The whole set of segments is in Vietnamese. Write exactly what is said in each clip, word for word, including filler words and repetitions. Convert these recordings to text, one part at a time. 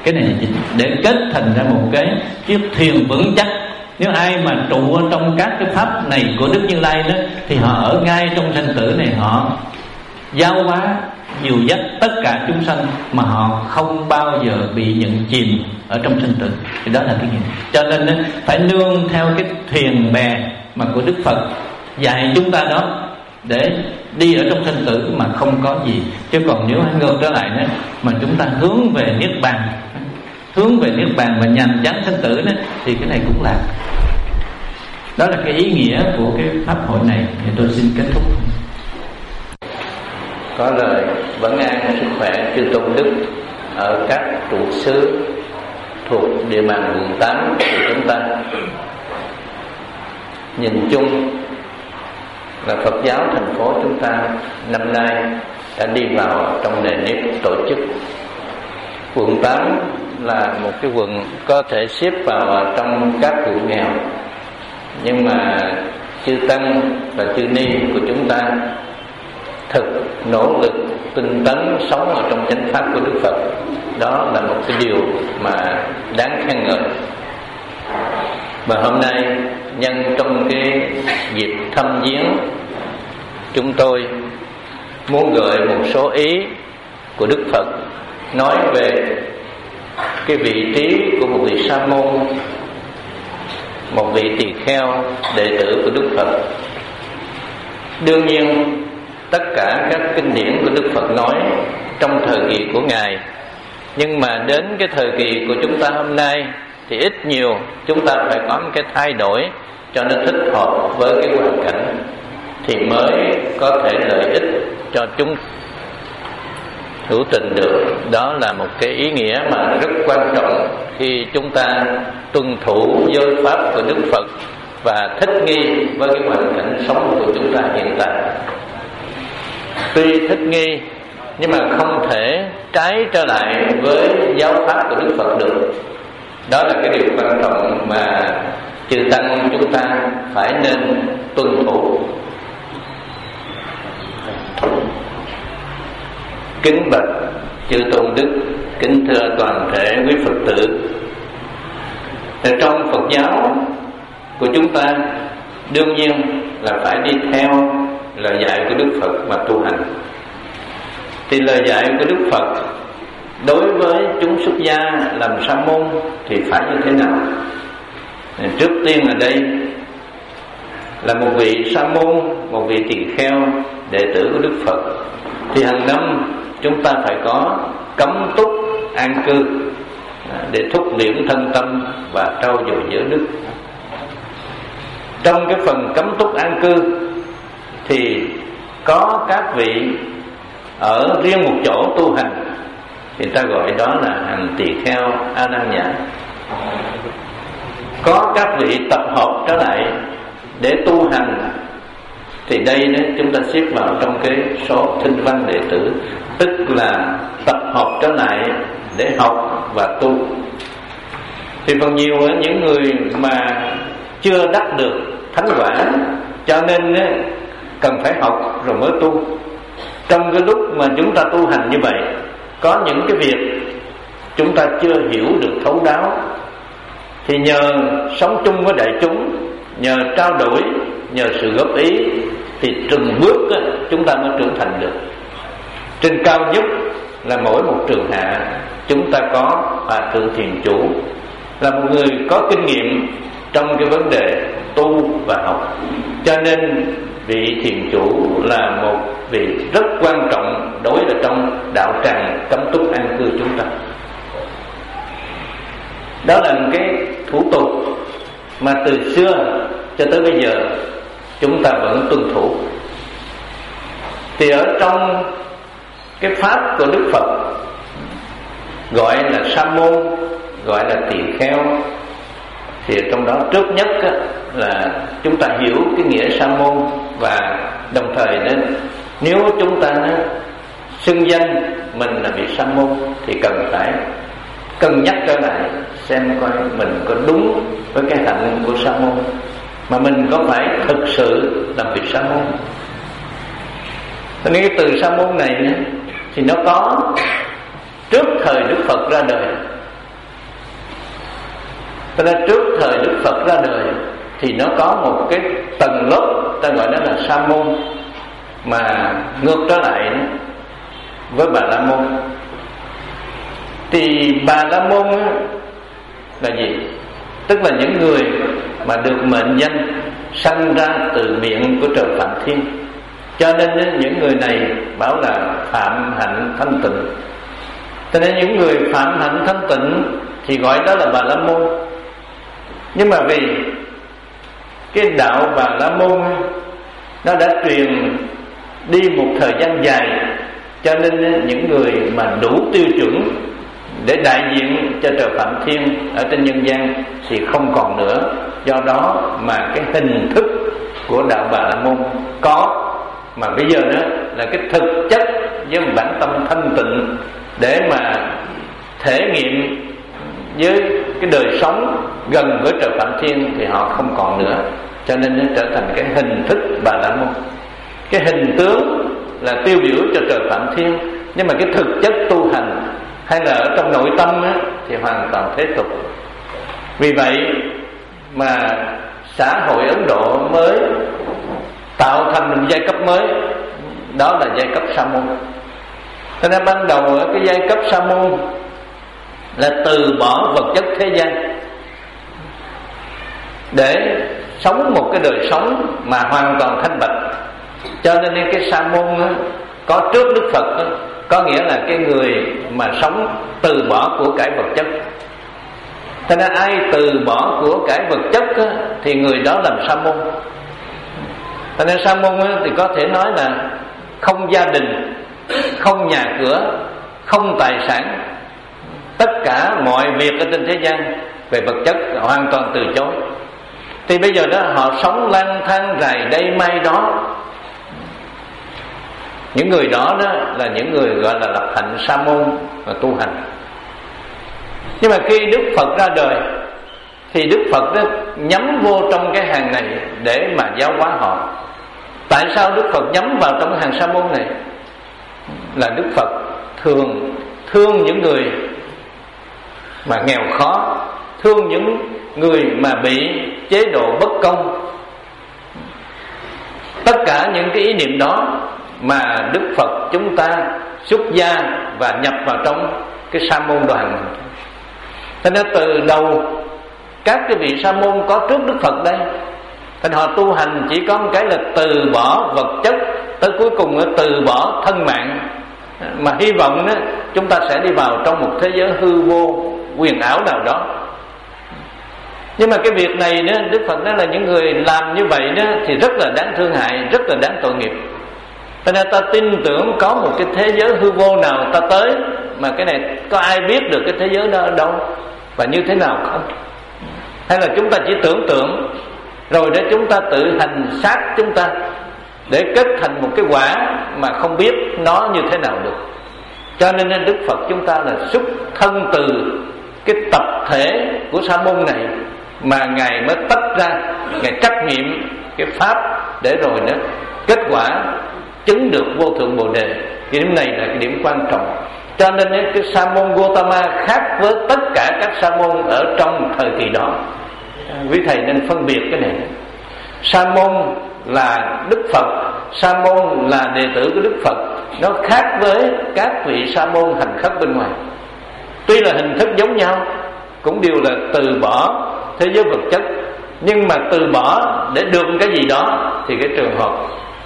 Cái này để kết thành ra một cái chiếc thuyền vững chắc. Nếu ai mà trụ trong các cái pháp này của Đức Như Lai đó, thì họ ở ngay trong sanh tử này, họ giáo hóa dìu dắt tất cả chúng sanh mà họ không bao giờ bị nhận chìm ở trong sanh tử. Thì đó là cái nghĩa. Cho nên đó, phải nương theo cái thuyền bè mà của Đức Phật dạy chúng ta đó, để đi ở trong sanh tử mà không có gì. Chứ còn nếu ngược trở lại đó, mà chúng ta hướng về Niết Bàn, hướng về Niết Bàn và nhằm chán sanh tử đó, thì cái này cũng là. Đó là cái ý nghĩa của cái pháp hội này. Thì tôi xin kết thúc. Có lời vấn an sức khỏe chư tôn đức ở các trụ xứ thuộc địa bàn quận tám của chúng ta. Nhìn chung là Phật giáo thành phố chúng ta năm nay đã đi vào trong nền nếp tổ chức. Quận tám là một cái quận có thể xếp vào trong các quận nghèo, nhưng mà chư tăng và chư ni của chúng ta thực nỗ lực tinh tấn sống ở trong chánh pháp của Đức Phật. Đó là một cái điều mà đáng khen ngợi. Và hôm nay nhân trong cái dịp thăm viếng, chúng tôi muốn gợi một số ý của Đức Phật nói về cái vị trí của một vị sa môn, một vị tỳ kheo đệ tử của Đức Phật. Đương nhiên tất cả các kinh điển của Đức Phật nói trong thời kỳ của Ngài, nhưng mà đến cái thời kỳ của chúng ta hôm nay thì ít nhiều chúng ta phải có một cái thay đổi cho nó thích hợp với cái hoàn cảnh, thì mới có thể lợi ích cho chúng hữu tình được. Đó là một cái ý nghĩa mà rất quan trọng khi chúng ta tuân thủ giới pháp của Đức Phật và thích nghi với cái hoàn cảnh sống của chúng ta hiện tại. Tuy thích nghi nhưng mà không thể trái trở lại với giáo pháp của Đức Phật được. Đó là cái điều quan trọng mà chư tăng chúng ta phải nên tuân thủ. Kính bạch chư tôn đức, kính thưa toàn thể quý Phật tử. Trong Phật giáo của chúng ta đương nhiên là phải đi theo lời dạy của Đức Phật mà tu hành. Thì lời dạy của Đức Phật đối với chúng xuất gia làm sa môn thì phải như thế nào? Trước tiên là đây là một vị sa môn, một vị tỳ kheo đệ tử của Đức Phật, thì hàng năm chúng ta phải có cấm túc an cư để thúc liễm thân tâm và trau dồi giới đức. Trong cái phần cấm túc an cư thì có các vị ở riêng một chỗ tu hành, thì ta gọi đó là hàng tỳ kheo A Nan Nhã. Có các vị tập hợp trở lại để tu hành, thì đây đó chúng ta xếp vào trong cái số thinh văn đệ tử, tức là tập hợp trở lại để học và tu. Thì phần nhiều ở những người mà chưa đắc được thánh quả, cho nên cần phải học rồi mới tu. Trong cái lúc mà chúng ta tu hành như vậy, có những cái việc chúng ta chưa hiểu được thấu đáo, thì nhờ sống chung với đại chúng, nhờ trao đổi, nhờ sự góp ý, thì từng bước chúng ta mới trưởng thành được. Trên cao nhất là mỗi một trường hạ chúng ta có Hòa Thượng Thiền Chủ, là một người có kinh nghiệm trong cái vấn đề tu và học. Cho nên vị Thiền Chủ là một vị rất quan trọng đối với trong đạo tràng cấm túc an cư chúng ta. Đó là một cái thủ tục mà từ xưa cho tới bây giờ chúng ta vẫn tuân thủ. Thì ở trong cái pháp của Đức Phật gọi là sa môn, gọi là tỳ kheo, thì trong đó trước nhất là chúng ta hiểu cái nghĩa sa môn, và đồng thời nên nếu chúng ta xưng danh mình là vị sa môn thì cần phải cân nhắc trở lại xem coi mình có đúng với cái hạnh của sa môn, mà mình có phải thực sự làm vị sa môn. Nên cái từ sa môn này thì nó có trước thời Đức Phật ra đời, Cho nên trước thời Đức Phật ra đời thì nó có một cái tầng lớp ta gọi đó là sa môn, mà ngược trở lại với Bà La Môn. Thì Bà La Môn là gì? Tức là những người mà được mệnh danh sanh ra từ miệng của trời Phạm Thiên. Cho nên những người này bảo là phạm hạnh thanh tịnh. Cho nên những người phạm hạnh thanh tịnh thì gọi đó là Bà La Môn. Nhưng mà vì cái đạo Bà La Môn nó đã truyền đi một thời gian dài, cho nên những người mà đủ tiêu chuẩn để đại diện cho trời Phạm Thiên ở trên nhân gian thì không còn nữa. Do đó mà cái hình thức của đạo Bà La Môn có, mà bây giờ đó là cái thực chất với một bản tâm thanh tịnh để mà thể nghiệm với cái đời sống gần với trời Phạm Thiên thì họ không còn nữa. Cho nên nó trở thành cái hình thức Bà La Môn. Cái hình tướng là tiêu biểu cho trời Phạm Thiên, nhưng mà cái thực chất tu hành hay là ở trong nội tâm á, thì hoàn toàn thế tục. Vì vậy mà xã hội Ấn Độ mới tạo thành một giai cấp mới, đó là giai cấp Sa môn. Cho nên ban đầu ở cái giai cấp Sa môn là từ bỏ vật chất thế gian để sống một cái đời sống mà hoàn toàn thanh bạch. Cho nên cái Sa môn có trước Đức Phật đó, có nghĩa là cái người mà sống từ bỏ của cải vật chất. Cho nên ai từ bỏ của cải vật chất đó, thì người đó làm Sa môn. Cho nên Sa môn thì có thể nói là không gia đình, không nhà cửa, không tài sản, tất cả mọi việc ở trên thế gian về vật chất hoàn toàn từ chối. Thì bây giờ đó họ sống lang thang rày đây mai đó. Những người đó, đó là những người gọi là lập hạnh Sa môn và tu hành. Nhưng mà khi Đức Phật ra đời thì Đức Phật đó nhắm vô trong cái hàng này để mà giáo hóa họ. Tại sao Đức Phật nhắm vào trong cái hàng Sa môn này? Là Đức Phật thường thương những người mà nghèo khó, thương những người mà bị chế độ bất công. Tất cả những cái ý niệm đó mà Đức Phật chúng ta xuất gia và nhập vào trong cái Sa môn đoàn. Cho nên từ đầu các cái vị Sa môn có trước Đức Phật đây, nên họ tu hành chỉ có một cái là từ bỏ vật chất, tới cuối cùng là từ bỏ thân mạng, mà hy vọng đó, chúng ta sẽ đi vào trong một thế giới hư vô huyền ảo nào đó. Nhưng mà cái việc này đó, Đức Phật nói là những người làm như vậy đó thì rất là đáng thương hại, rất là đáng tội nghiệp. Cho nên ta tin tưởng có một cái thế giới hư vô nào ta tới, mà cái này có ai biết được cái thế giới đó ở đâu và như thế nào không? Hay là chúng ta chỉ tưởng tượng rồi để chúng ta tự hành xác chúng ta để kết thành một cái quả mà không biết nó như thế nào được. Cho nên Đức Phật chúng ta là xuất thân từ cái tập thể của Sa môn này, mà Ngài mới tách ra, Ngài trắc nghiệm cái pháp để rồi đó kết quả chứng được vô thượng Bồ Đề. Cái điểm này là cái điểm quan trọng. Cho nên cái Sa môn Gotama khác với tất cả các Sa môn ở trong thời kỳ đó. Quý thầy nên phân biệt cái này. Sa môn là Đức Phật, Sa môn là đệ tử của Đức Phật. Nó khác với các vị Sa môn hành khất bên ngoài. Tuy là hình thức giống nhau, cũng đều là từ bỏ thế giới vật chất, nhưng mà từ bỏ để được cái gì đó thì cái trường hợp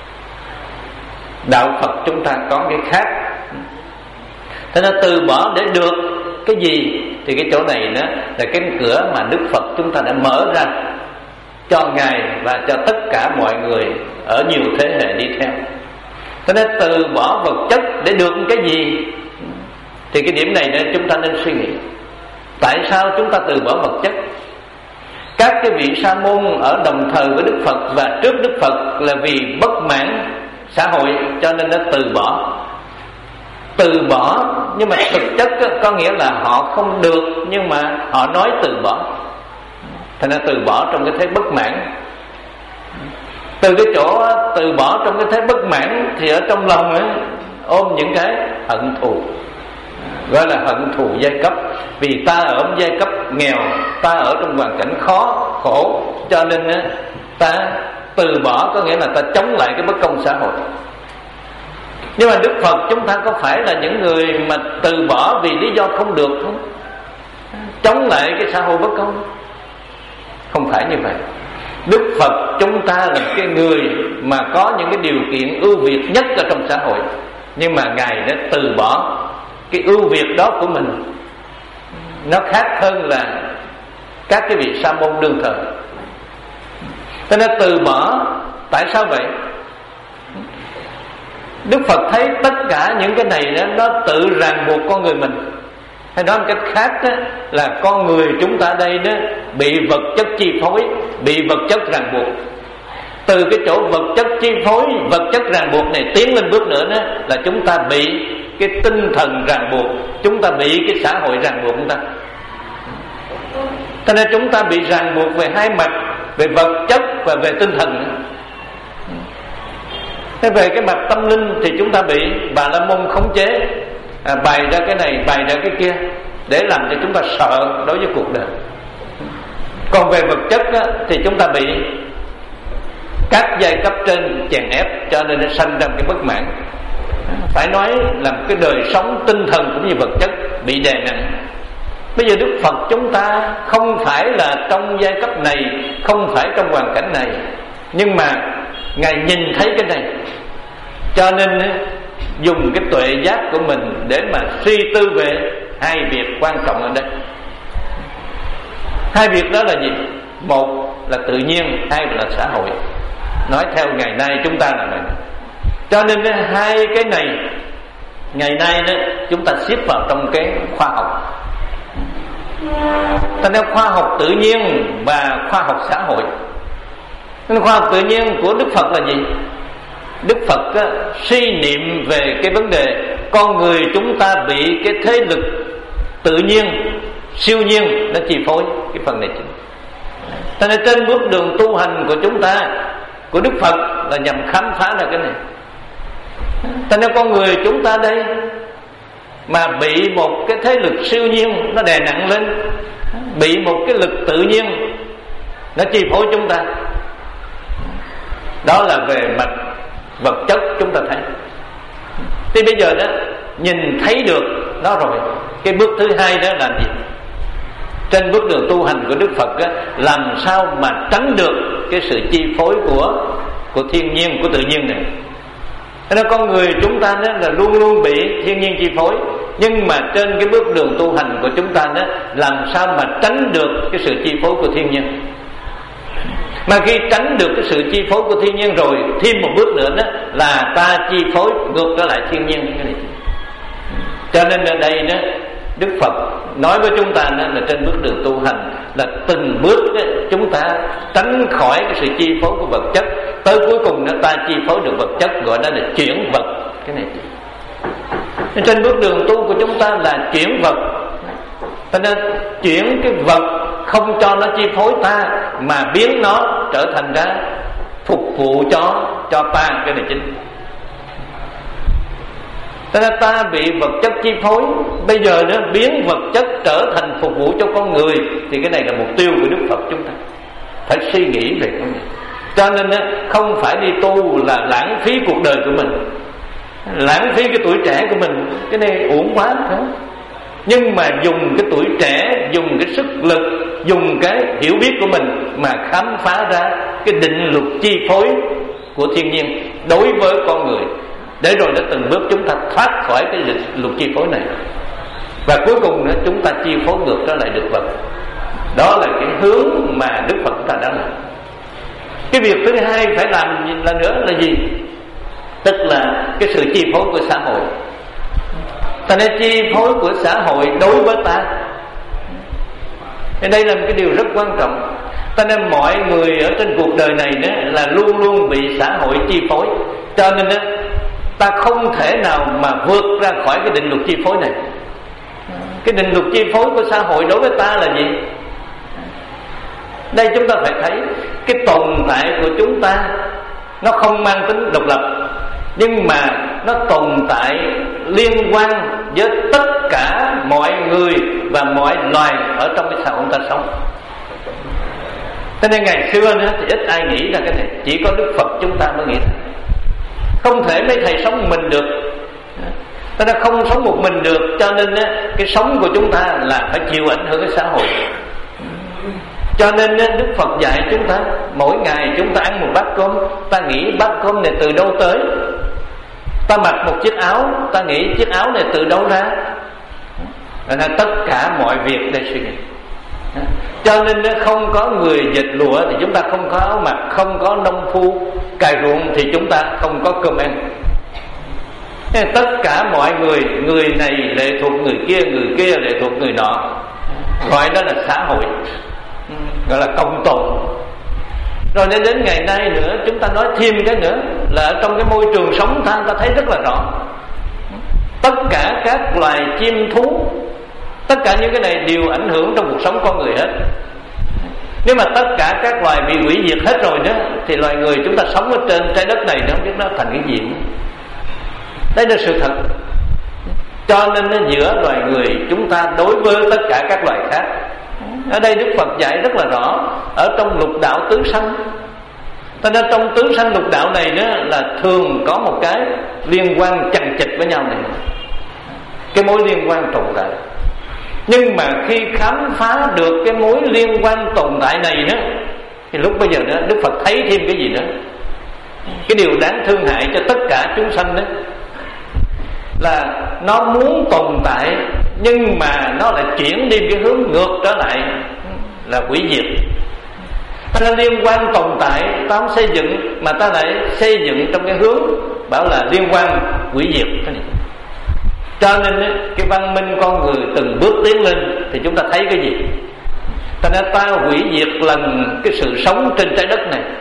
đạo Phật chúng ta có cái khác. Thế nên từ bỏ để được cái gì thì cái chỗ này đó là cái cửa mà Đức Phật chúng ta đã mở ra cho Ngài và cho tất cả mọi người ở nhiều thế hệ đi theo. Thế nên từ bỏ vật chất để được cái gì thì cái điểm này nên chúng ta nên suy nghĩ. Tại sao chúng ta từ bỏ vật chất? Các cái vị Sa môn ở đồng thời với Đức Phật và trước Đức Phật là vì bất mãn xã hội cho nên nó từ bỏ. Từ bỏ nhưng mà thực chất có nghĩa là họ không được, nhưng mà họ nói từ bỏ. Thành ra từ bỏ trong cái thế bất mãn. Từ cái chỗ từ bỏ trong cái thế bất mãn thì ở trong lòng ấy, ôm những cái hận thù, gọi là hận thù giai cấp. Vì ta ở một giai cấp nghèo, ta ở trong hoàn cảnh khó khổ, cho nên ta từ bỏ, có nghĩa là ta chống lại cái bất công xã hội. Nhưng mà Đức Phật chúng ta có phải là những người mà từ bỏ vì lý do không được không? Chống lại cái xã hội bất công? Không phải như vậy. Đức Phật chúng ta là cái người mà có những cái điều kiện ưu việt nhất ở trong xã hội, nhưng mà Ngài đã từ bỏ cái ưu việt đó của mình. Nó khác hơn là các cái vị sa môn đương thời. Cho nên từ bỏ. Tại sao vậy? Đức Phật thấy tất cả những cái này đó, nó tự ràng buộc con người mình. Hay nói một cách khác đó, là con người chúng ta đây đó bị vật chất chi phối, bị vật chất ràng buộc. Từ cái chỗ vật chất chi phối, vật chất ràng buộc này tiến lên bước nữa đó, là chúng ta bị cái tinh thần ràng buộc, chúng ta bị cái xã hội ràng buộc chúng ta. Cho nên chúng ta bị ràng buộc về hai mặt, về vật chất và về tinh thần. Thế về cái mặt tâm linh thì chúng ta bị Bà La Môn khống chế, à, bày ra cái này, bày ra cái kia, để làm cho chúng ta sợ đối với cuộc đời. Còn về vật chất á, thì chúng ta bị các giai cấp trên chèn ép, cho nên nó sanh ra cái bất mãn. Phải nói là cái đời sống tinh thần cũng như vật chất bị đè nặng. Bây giờ Đức Phật chúng ta không phải là trong giai cấp này, không phải trong hoàn cảnh này, nhưng mà Ngài nhìn thấy cái này, cho nên dùng cái tuệ giác của mình để mà suy tư về hai việc quan trọng ở đây. Hai việc đó là gì? Một là tự nhiên, hai là xã hội. Nói theo ngày nay chúng ta là vậy. Cho nên hai cái này ngày nay đó chúng ta xếp vào trong cái khoa học. Ta nói khoa học tự nhiên và khoa học xã hội. Nên khoa học tự nhiên của Đức Phật là gì? Đức Phật á, suy niệm về cái vấn đề con người chúng ta bị cái thế lực tự nhiên, siêu nhiên nó chi phối cái phần này chính. Cho nên trên bước đường tu hành của chúng ta, của Đức Phật là nhằm khám phá ra cái này. Cho nên con người chúng ta đây mà bị một cái thế lực siêu nhiên nó đè nặng lên, bị một cái lực tự nhiên nó chi phối chúng ta. Đó là về mặt vật chất chúng ta thấy. Thì bây giờ đó nhìn thấy được nó rồi, cái bước thứ hai đó là gì? Trên bước đường tu hành của Đức Phật á, làm sao mà tránh được cái sự chi phối của của thiên nhiên, của tự nhiên này. Thế nên con người chúng ta đó là luôn luôn bị thiên nhiên chi phối, nhưng mà trên cái bước đường tu hành của chúng ta đó, làm sao mà tránh được cái sự chi phối của thiên nhiên. Mà khi tránh được cái sự chi phối của thiên nhiên rồi, thêm một bước nữa đó là ta chi phối ngược trở lại thiên nhiên. Cho nên ở đây đó Đức Phật nói với chúng ta đó là trên bước đường tu hành là từng bước đó, chúng ta tránh khỏi cái sự chi phối của vật chất, tới cuối cùng đó ta chi phối được vật chất, gọi đó là chuyển vật. Cái này trên bước đường tu của chúng ta là chuyển vật. Cho nên chuyển cái vật không cho nó chi phối ta, mà biến nó trở thành ra phục vụ cho cho ta. Cái này chính. Cho nên ta bị vật chất chi phối, bây giờ nó biến vật chất trở thành phục vụ cho con người, thì cái này là mục tiêu của Đức Phật chúng ta. Phải suy nghĩ về cái này. Cho nên không phải đi tu là lãng phí cuộc đời của mình, lãng phí cái tuổi trẻ của mình, cái này uổng quá không? Nhưng mà dùng cái tuổi trẻ, dùng cái sức lực, dùng cái hiểu biết của mình mà khám phá ra cái định luật chi phối của thiên nhiên đối với con người, để rồi nó từng bước chúng ta thoát khỏi cái luật chi phối này, và cuối cùng nữa chúng ta chi phối ngược trở lại được vật. Đó là cái hướng mà Đức Phật chúng ta đã làm. Cái việc thứ hai phải làm là nữa là gì? Tức là cái sự chi phối của xã hội. Ta nên chi phối của xã hội đối với ta. Đây là một cái điều rất quan trọng. Ta nên mọi người ở trên cuộc đời này đó là luôn luôn bị xã hội chi phối. Cho nên đó, ta không thể nào mà vượt ra khỏi cái định luật chi phối này. Cái định luật chi phối của xã hội đối với ta là gì? Đây chúng ta phải thấy cái tồn tại của chúng ta nó không mang tính độc lập, nhưng mà nó tồn tại liên quan với tất cả mọi người và mọi loài ở trong cái xã hội ta sống. Cho nên ngày xưa nữa thì ít ai nghĩ ra cái này, chỉ có Đức Phật chúng ta mới nghĩ ra. Không thể mấy thầy sống một mình được, ta đã không sống một mình được, cho nên cái sống của chúng ta là phải chịu ảnh hưởng cái xã hội. Cho nên Đức Phật dạy chúng ta mỗi ngày chúng ta ăn một bát cơm, ta nghĩ bát cơm này từ đâu tới. Ta mặc một chiếc áo, ta nghĩ chiếc áo này từ đâu ra. Là tất cả mọi việc để suy nghĩ. Cho nên không có người dệt lụa thì chúng ta không có áo mặc, không có nông phu cày ruộng thì chúng ta không có cơm ăn. Tất cả mọi người, người này lệ thuộc người kia, người kia lệ thuộc người nọ, gọi đó là xã hội, gọi là cộng tồn. Rồi đến đến ngày nay nữa, chúng ta nói thêm cái nữa là ở trong cái môi trường sống ta, ta thấy rất là rõ. Tất cả các loài chim thú, tất cả những cái này đều ảnh hưởng trong cuộc sống con người hết. Nếu mà tất cả các loài bị hủy diệt hết rồi đó, thì loài người chúng ta sống ở trên trái đất này nó không biết nó thành cái gì nữa. Đây là sự thật. Cho nên giữa loài người chúng ta đối với tất cả các loài khác. Ở đây Đức Phật dạy rất là rõ, ở trong lục đạo tứ sanh. Cho nên trong tứ sanh lục đạo này đó là thường có một cái liên quan chằng chịt với nhau này, cái mối liên quan tồn tại. Nhưng mà khi khám phá được cái mối liên quan tồn tại này đó, thì lúc bây giờ đó Đức Phật thấy thêm cái gì nữa. Cái điều đáng thương hại cho tất cả chúng sanh đó là nó muốn tồn tại, nhưng mà nó lại chuyển đi cái hướng ngược trở lại là hủy diệt. Nó liên quan tồn tại, ta không xây dựng, mà ta lại xây dựng trong cái hướng bảo là liên quan hủy diệt. Cho nên cái văn minh con người từng bước tiến lên thì chúng ta thấy cái gì? Ta đã ta hủy diệt lần cái sự sống trên trái đất này.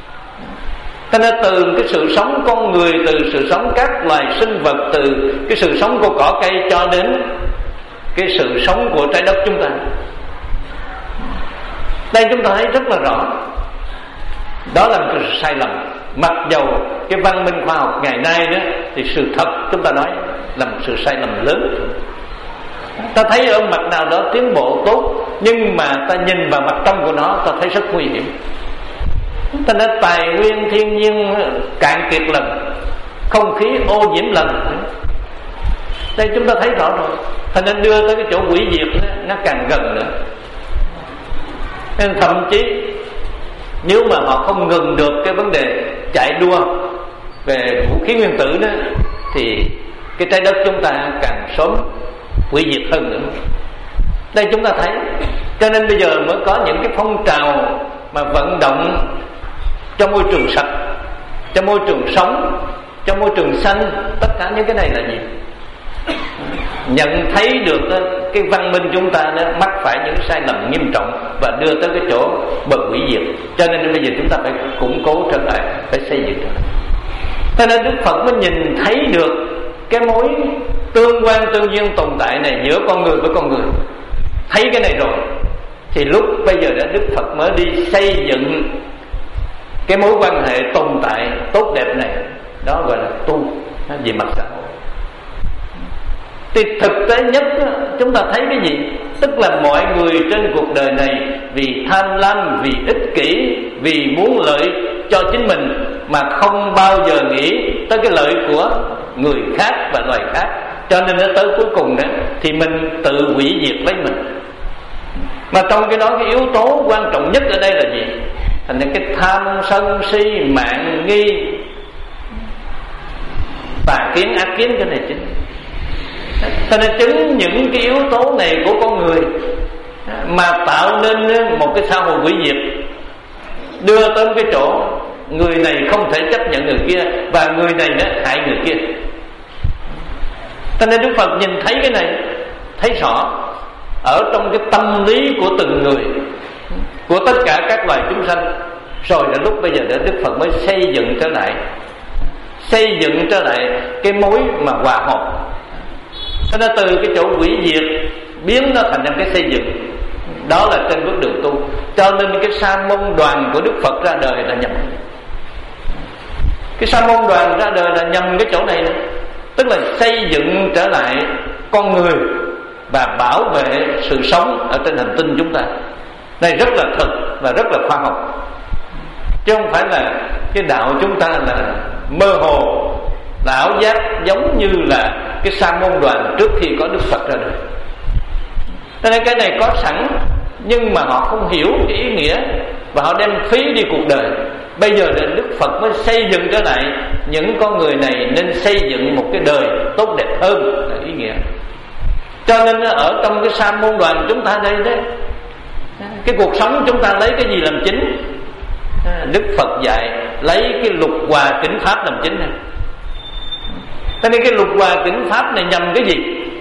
Ta đã từ cái sự sống con người, từ sự sống các loài sinh vật, từ cái sự sống của cỏ cây cho đến cái sự sống của trái đất chúng ta. Đây chúng ta thấy rất là rõ. Đó là một sự sai lầm. Mặc dầu cái văn minh khoa học ngày nay đó, thì sự thật chúng ta nói là một sự sai lầm lớn. Ta thấy ở mặt nào đó tiến bộ tốt, nhưng mà ta nhìn vào mặt trong của nó, ta thấy rất nguy hiểm. Ta nói tài nguyên thiên nhiên cạn kiệt lần, không khí ô nhiễm lần. Đây chúng ta thấy rõ rồi. Thành nên đưa tới cái chỗ hủy diệt đó, nó càng gần nữa. Nên thậm chí nếu mà họ không ngừng được cái vấn đề chạy đua về vũ khí nguyên tử đó, thì cái trái đất chúng ta càng sớm hủy diệt hơn nữa. Đây chúng ta thấy. Cho nên bây giờ mới có những cái phong trào mà vận động cho môi trường sạch, cho môi trường sống, cho môi trường xanh. Tất cả những cái này là gì? Nhận thấy được cái văn minh chúng ta nó mắc phải những sai lầm nghiêm trọng và đưa tới cái chỗ bờ hủy diệt. Cho nên bây giờ chúng ta phải củng cố trở lại, phải xây dựng trở lại. Cho nên Đức Phật mới nhìn thấy được cái mối tương quan tương duyên tồn tại này giữa con người với con người. Thấy cái này rồi thì lúc bây giờ đã Đức Phật mới đi xây dựng cái mối quan hệ tồn tại tốt đẹp này. Đó gọi là tu về mặt xã hội. Thì thực tế nhất chúng ta thấy cái gì? Tức là mọi người trên cuộc đời này vì tham lam, vì ích kỷ, vì muốn lợi cho chính mình mà không bao giờ nghĩ tới cái lợi của người khác và loài khác. Cho nên nó tới cuối cùng đó thì mình tự hủy diệt lấy mình. Mà trong cái đó cái yếu tố quan trọng nhất ở đây là gì? Thành ra cái tham sân si mạng nghi tà kiến ác kiến, cái này chính. Cho nên chính những cái yếu tố này của con người mà tạo nên một cái xã hội hủy diệt, đưa tới cái chỗ người này không thể chấp nhận người kia và người này nó hại người kia. Cho nên Đức Phật nhìn thấy cái này, thấy rõ ở trong cái tâm lý của từng người, của tất cả các loài chúng sanh. Rồi là lúc bây giờ để Đức Phật mới xây dựng trở lại, xây dựng trở lại cái mối mà hòa hợp. Cho nên từ cái chỗ hủy diệt biến nó thành ra cái xây dựng. Đó là trên bước đường tu. Cho nên cái sa môn đoàn của Đức Phật ra đời là nhằm, cái sa môn đoàn ra đời là nhằm cái chỗ này này. tức là xây dựng trở lại con người và bảo vệ sự sống ở trên hành tinh chúng ta. Đây rất là thực và rất là khoa học, chứ không phải là cái đạo chúng ta là mơ hồ, là ảo giác, giống như là cái sa môn đoàn trước khi có Đức Phật ra đời. Cho nên cái này có sẵn, nhưng mà họ không hiểu cái ý nghĩa và họ đem phí đi cuộc đời. Bây giờ đến Đức Phật mới xây dựng trở lại những con người này nên xây dựng một cái đời tốt đẹp hơn là ý nghĩa. Cho nên ở trong cái sa môn đoàn chúng ta đây đấy, cái cuộc sống chúng ta lấy cái gì làm chính? Đức Phật dạy lấy cái lục hòa kính pháp làm chính này. Cho nên cái lục hòa kính pháp này nhằm cái gì?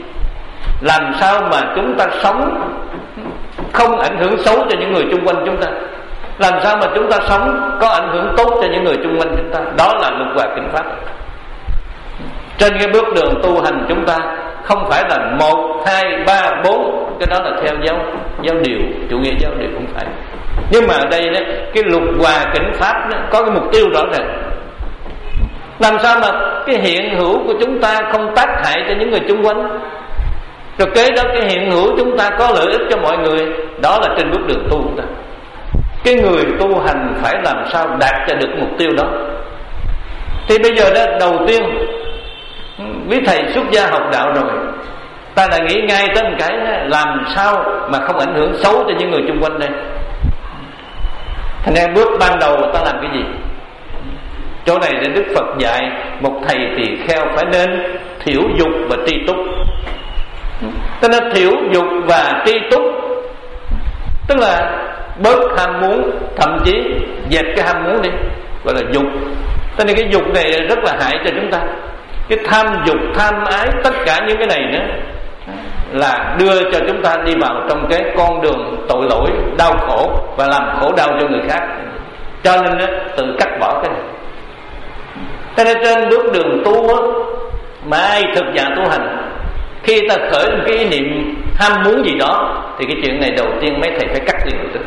Làm sao mà chúng ta sống không ảnh hưởng xấu cho những người chung quanh chúng ta, làm sao mà chúng ta sống có ảnh hưởng tốt cho những người chung quanh chúng ta. Đó là lục hòa kính pháp. Trên cái bước đường tu hành chúng ta không phải là một, hai, ba, bốn, cái đó là theo giáo giáo điều, chủ nghĩa giáo điều, không phải. Nhưng mà ở đây đó, cái lục hòa kính pháp đó, có cái mục tiêu rõ ràng. Làm sao mà cái hiện hữu của chúng ta không tác hại cho những người chung quanh, rồi kế đó cái hiện hữu chúng ta có lợi ích cho mọi người. Đó là trên bước đường tu của ta. Cái người tu hành phải làm sao đạt cho được mục tiêu đó. Thì bây giờ đó, đầu tiên quý thầy xuất gia học đạo rồi, ta đã nghĩ ngay tới một cái đó, làm sao mà không ảnh hưởng xấu cho những người chung quanh đây. Thành ra bước ban đầu ta làm cái gì? Chỗ này để Đức Phật dạy một thầy tỳ kheo phải nên thiểu dục và tri túc. Tức là thiểu dục và tri túc, tức là bớt ham muốn, thậm chí dẹp cái ham muốn đi, gọi là dục. Cho nên cái dục này rất là hại cho chúng ta. Cái tham dục, tham ái, tất cả những cái này nữa là đưa cho chúng ta đi vào trong cái con đường tội lỗi, đau khổ và làm khổ đau cho người khác. Cho nên đó, tự cắt bỏ cái này. Cho nên trên bước đường tu á, mà ai thực giả tu hành, khi ta khởi một cái ý niệm ham muốn gì đó, thì cái chuyện này đầu tiên mấy thầy phải cắt liền được.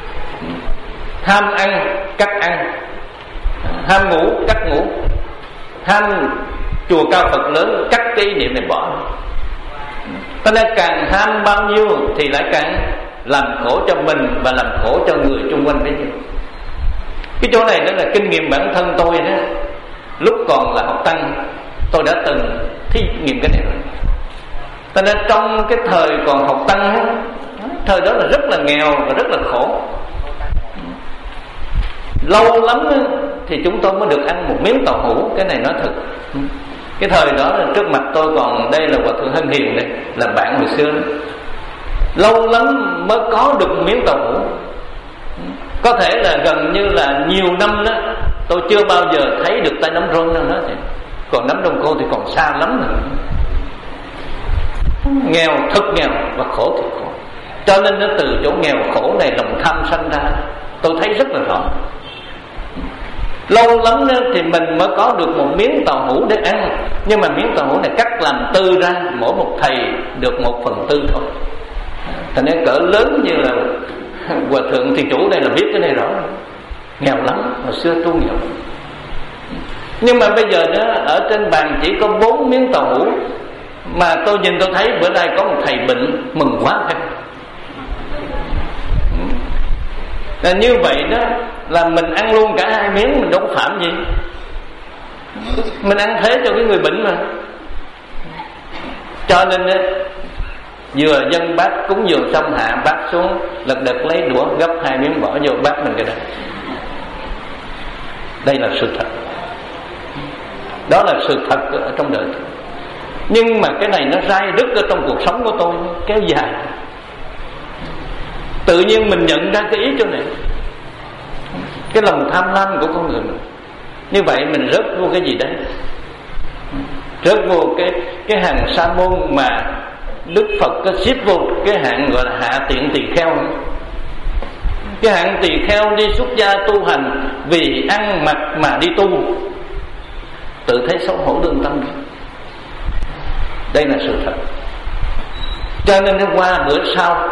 Ham ăn, cắt ăn. Ham ngủ, cắt ngủ. Ham chùa cao Phật lớn, cắt cái ý niệm này bỏ. Cho nên càng ham bao nhiêu thì lại càng làm khổ cho mình và làm khổ cho người chung quanh bấy nhiêu. Cái chỗ này đó là kinh nghiệm bản thân tôi đó. Lúc còn là học tăng, tôi đã từng thí nghiệm cái này rồi. Cho nên trong cái thời còn học tăng đó, thời đó là rất là nghèo và rất là khổ. Lâu lắm đó, thì chúng tôi mới được ăn một miếng tàu hũ. Cái này nói thật. Cái thời đó là trước mặt tôi còn đây là Hòa Thượng Hân Hiền đây, là bạn hồi xưa đó. Lâu lắm mới có được một miếng tàu hũ. Có thể là gần như là nhiều năm đó tôi chưa bao giờ thấy được tay nắm rôn đâu hết. Còn nắm đông cô thì còn xa lắm rồi. Nghèo thật nghèo và khổ thật khổ. Cho nên nó từ chỗ nghèo khổ này lòng tham sanh ra, tôi thấy rất là rõ. Lâu lắm đó thì mình mới có được một miếng tàu hũ để ăn. Nhưng mà miếng tàu hũ này cắt làm tư ra, mỗi một thầy được một phần tư thôi. Thành nên cỡ lớn như là Hòa Thượng Thiền Chủ đây là biết cái này rõ. Nghèo lắm, hồi xưa tu nghèo. Nhưng mà bây giờ đó, ở trên bàn chỉ có bốn miếng tàu hũ, mà tôi nhìn tôi thấy bữa nay có một thầy bệnh, mừng quá hết. Là như vậy đó, là mình ăn luôn cả hai miếng, mình đâu có phạm gì. Mình ăn thế cho cái người bệnh mà. Cho nên đó, vừa dân bát cúng dường xong hạ bát xuống, lật đật lấy đũa gấp hai miếng bỏ vô bát mình cái đó. Đây là sự thật. Đó là sự thật ở trong đời. Nhưng mà cái này nó rai rứt ở trong cuộc sống của tôi, kéo dài. Tự nhiên mình nhận ra cái ý chỗ này, cái lòng tham lam của con người mình. Như vậy mình rớt vô cái gì đấy? Rớt vô cái cái hàng sa môn mà Đức Phật có xếp vô cái hạng gọi là hạ tiện tỳ kheo. Cái hạng tỳ kheo đi xuất gia tu hành vì ăn mặc mà đi tu, tự thấy xấu hổ lương tâm. Đây là sự thật. Cho nên nó qua bữa sau,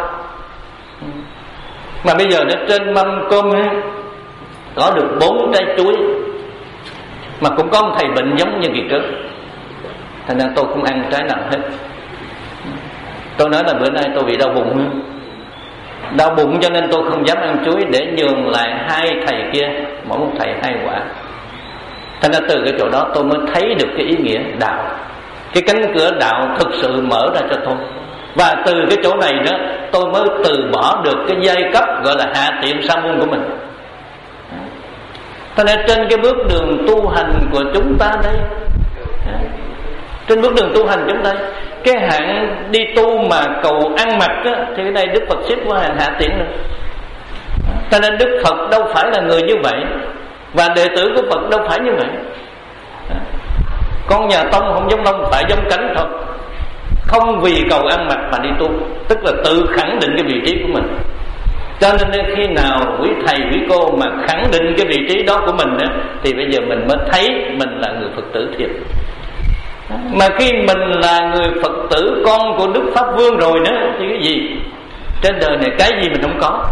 mà bây giờ nó trên mâm cơm ấy, có được bốn trái chuối, mà cũng có một thầy bệnh giống như kỳ trước. thành ra tôi không ăn trái nào hết. Tôi nói là bữa nay tôi bị đau bụng, đau bụng cho nên tôi không dám ăn chuối, để nhường lại hai thầy kia, mỗi một thầy hai quả. Thành ra từ cái chỗ đó tôi mới thấy được cái ý nghĩa đạo, cái cánh cửa đạo thực sự mở ra cho tôi. Và từ cái chỗ này đó tôi mới từ bỏ được cái giai cấp gọi là hạ tiện sa môn của mình. Cho nên trên cái bước đường tu hành của chúng ta đây, trên bước đường tu hành chúng ta, cái hạng đi tu mà cầu ăn mặc á, thì cái này Đức Phật xếp qua hạng hạ tiện nữa. Cho nên Đức Phật đâu phải là người như vậy, và đệ tử của Phật đâu phải như vậy. Con nhà Tông không giống Tông, phải giống cánh thôi. Không vì cầu ăn mặc mà đi tu, tức là tự khẳng định cái vị trí của mình. Cho nên khi nào quý thầy quý cô mà khẳng định cái vị trí đó của mình đó, thì bây giờ mình mới thấy mình là người Phật tử thiệt. Mà khi mình là người Phật tử, con của Đức Pháp Vương rồi đó, thì cái gì trên đời này cái gì mình không có.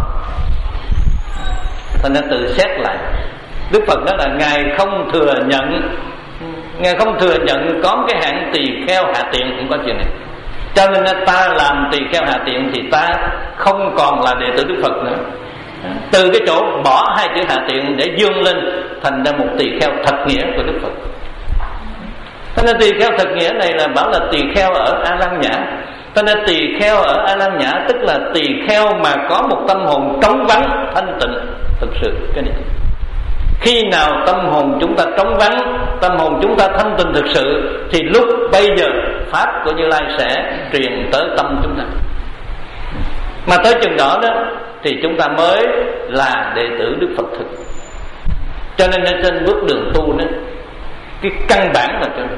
Thành ra tự xét lại. Đức Phật đó là Ngài không thừa nhận, Ngài không thừa nhận có cái hạng tỳ kheo hạ tiện, cũng có chuyện này. Cho nên ta làm tỳ kheo hạ tiện thì ta không còn là đệ tử Đức Phật nữa. Từ cái chỗ bỏ hai chữ hạ tiện để dương lên thành ra một tỳ kheo thật nghĩa của Đức Phật. Cho nên tỳ kheo thật nghĩa này là bảo là tỳ kheo ở A Lăng Nhã. Cho nên tỳ kheo ở A Lăng Nhã tức là tỳ kheo mà có một tâm hồn trống vắng thanh tịnh thực sự. Cái này khi nào tâm hồn chúng ta trống vắng, tâm hồn chúng ta thanh tịnh thực sự, thì lúc bây giờ pháp của Như Lai sẽ truyền tới tâm chúng ta. Mà tới chừng đó đó thì chúng ta mới là đệ tử Đức Phật thực. Cho nên trên bước đường tu đó, cái căn bản là cho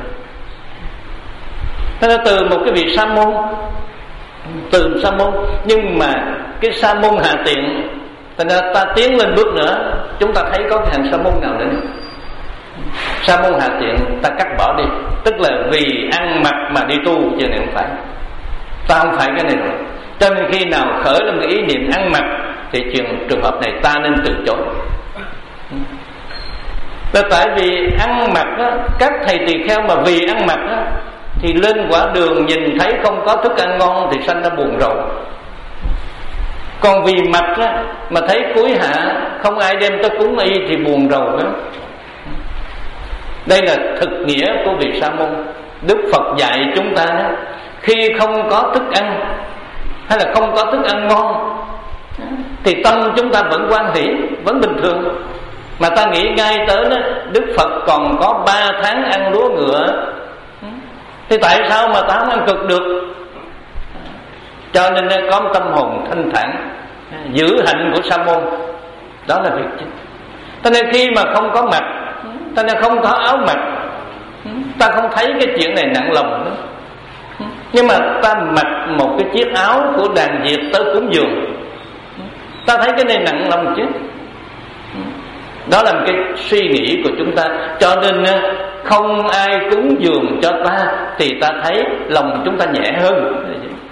nên từ một cái vị sa môn, từ sa môn, nhưng mà cái sa môn hạ tiện, thành ra ta tiến lên bước nữa, chúng ta thấy có cái hạng sa môn nào nữa. Sa môn hạ tiện ta cắt bỏ đi, tức là vì ăn mặc mà đi tu, chứ này không phải. Ta không phải cái này rồi. Cho nên khi nào khởi lên cái ý niệm ăn mặc thì trường, trường hợp này ta nên từ chối. Là tại vì ăn mặc á, các thầy tỳ kheo mà vì ăn mặc á, thì lên quả đường nhìn thấy không có thức ăn ngon thì sanh ra buồn rầu. Còn vì mặc á, mà thấy cuối hạ không ai đem tới cúng y thì buồn rầu lắm. Đây là thực nghĩa của vị sa môn. Đức Phật dạy chúng ta đó, khi không có thức ăn hay là không có thức ăn ngon thì tâm chúng ta vẫn hoan hỷ, vẫn bình thường. Mà ta nghĩ ngay tới đó, Đức Phật còn có ba tháng ăn lúa ngựa, thì tại sao mà ta không ăn cực được? Cho nên có một tâm hồn thanh thản, giữ hạnh của sa môn, đó là việc chính. Cho nên khi mà không có mặc, cho nên không có áo mặc, ta không thấy cái chuyện này nặng lòng nữa. Nhưng mà ta mặc một cái chiếc áo của đàn Việt tới cúng dường, ta thấy cái này nặng lòng chứ. Đó là một cái suy nghĩ của chúng ta. Cho nên không ai cúng dường cho ta thì ta thấy lòng chúng ta nhẹ hơn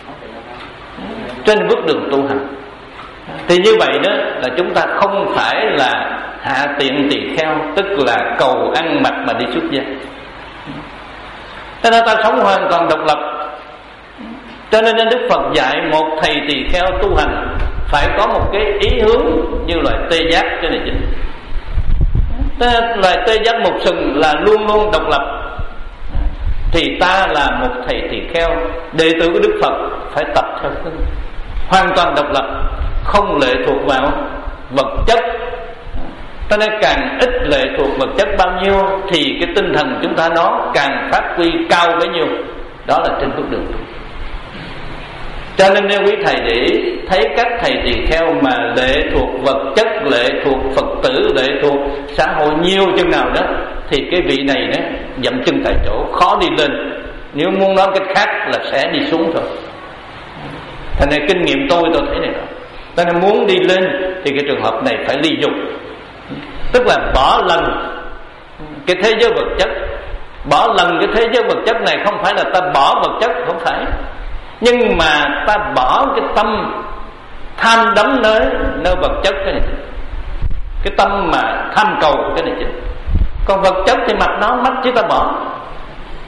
trên bước đường tu hành. Thì như vậy đó là chúng ta không phải là hạ tiện tỳ kheo, tức là cầu ăn mặc mà đi xuất gia. Cho nên ta sống hoàn toàn độc lập. Cho nên Đức Phật dạy một thầy tỳ kheo tu hành phải có một cái ý hướng như loài tê giác, cái này chính. Loài tê giác một sừng là luôn luôn độc lập. Thì ta là một thầy tỳ kheo, đệ tử của Đức Phật phải tập theo cái hoàn toàn độc lập, không lệ thuộc vào vật chất. Cho nên càng ít lệ thuộc vật chất bao nhiêu thì cái tinh thần chúng ta nó càng phát huy cao bấy nhiêu. Đó là trên bước đường tu. Cho nên nếu quý thầy để ý, thấy các thầy tỳ kheo mà lệ thuộc vật chất, lệ thuộc Phật tử, lệ thuộc xã hội nhiều chừng nào đó, thì cái vị này đó dậm chân tại chỗ, khó đi lên. Nếu muốn nói cách khác là sẽ đi xuống thôi. Thành này kinh nghiệm tôi tôi thấy này đó. Cho nên muốn đi lên thì cái trường hợp này phải ly dục, tức là bỏ lần cái thế giới vật chất. Bỏ lần cái thế giới vật chất này không phải là ta bỏ vật chất, không phải, nhưng mà ta bỏ cái tâm tham đắm nơi nơi vật chất, cái này cái tâm mà tham cầu, cái này chính. Còn vật chất thì mặc nó mắt chứ ta bỏ.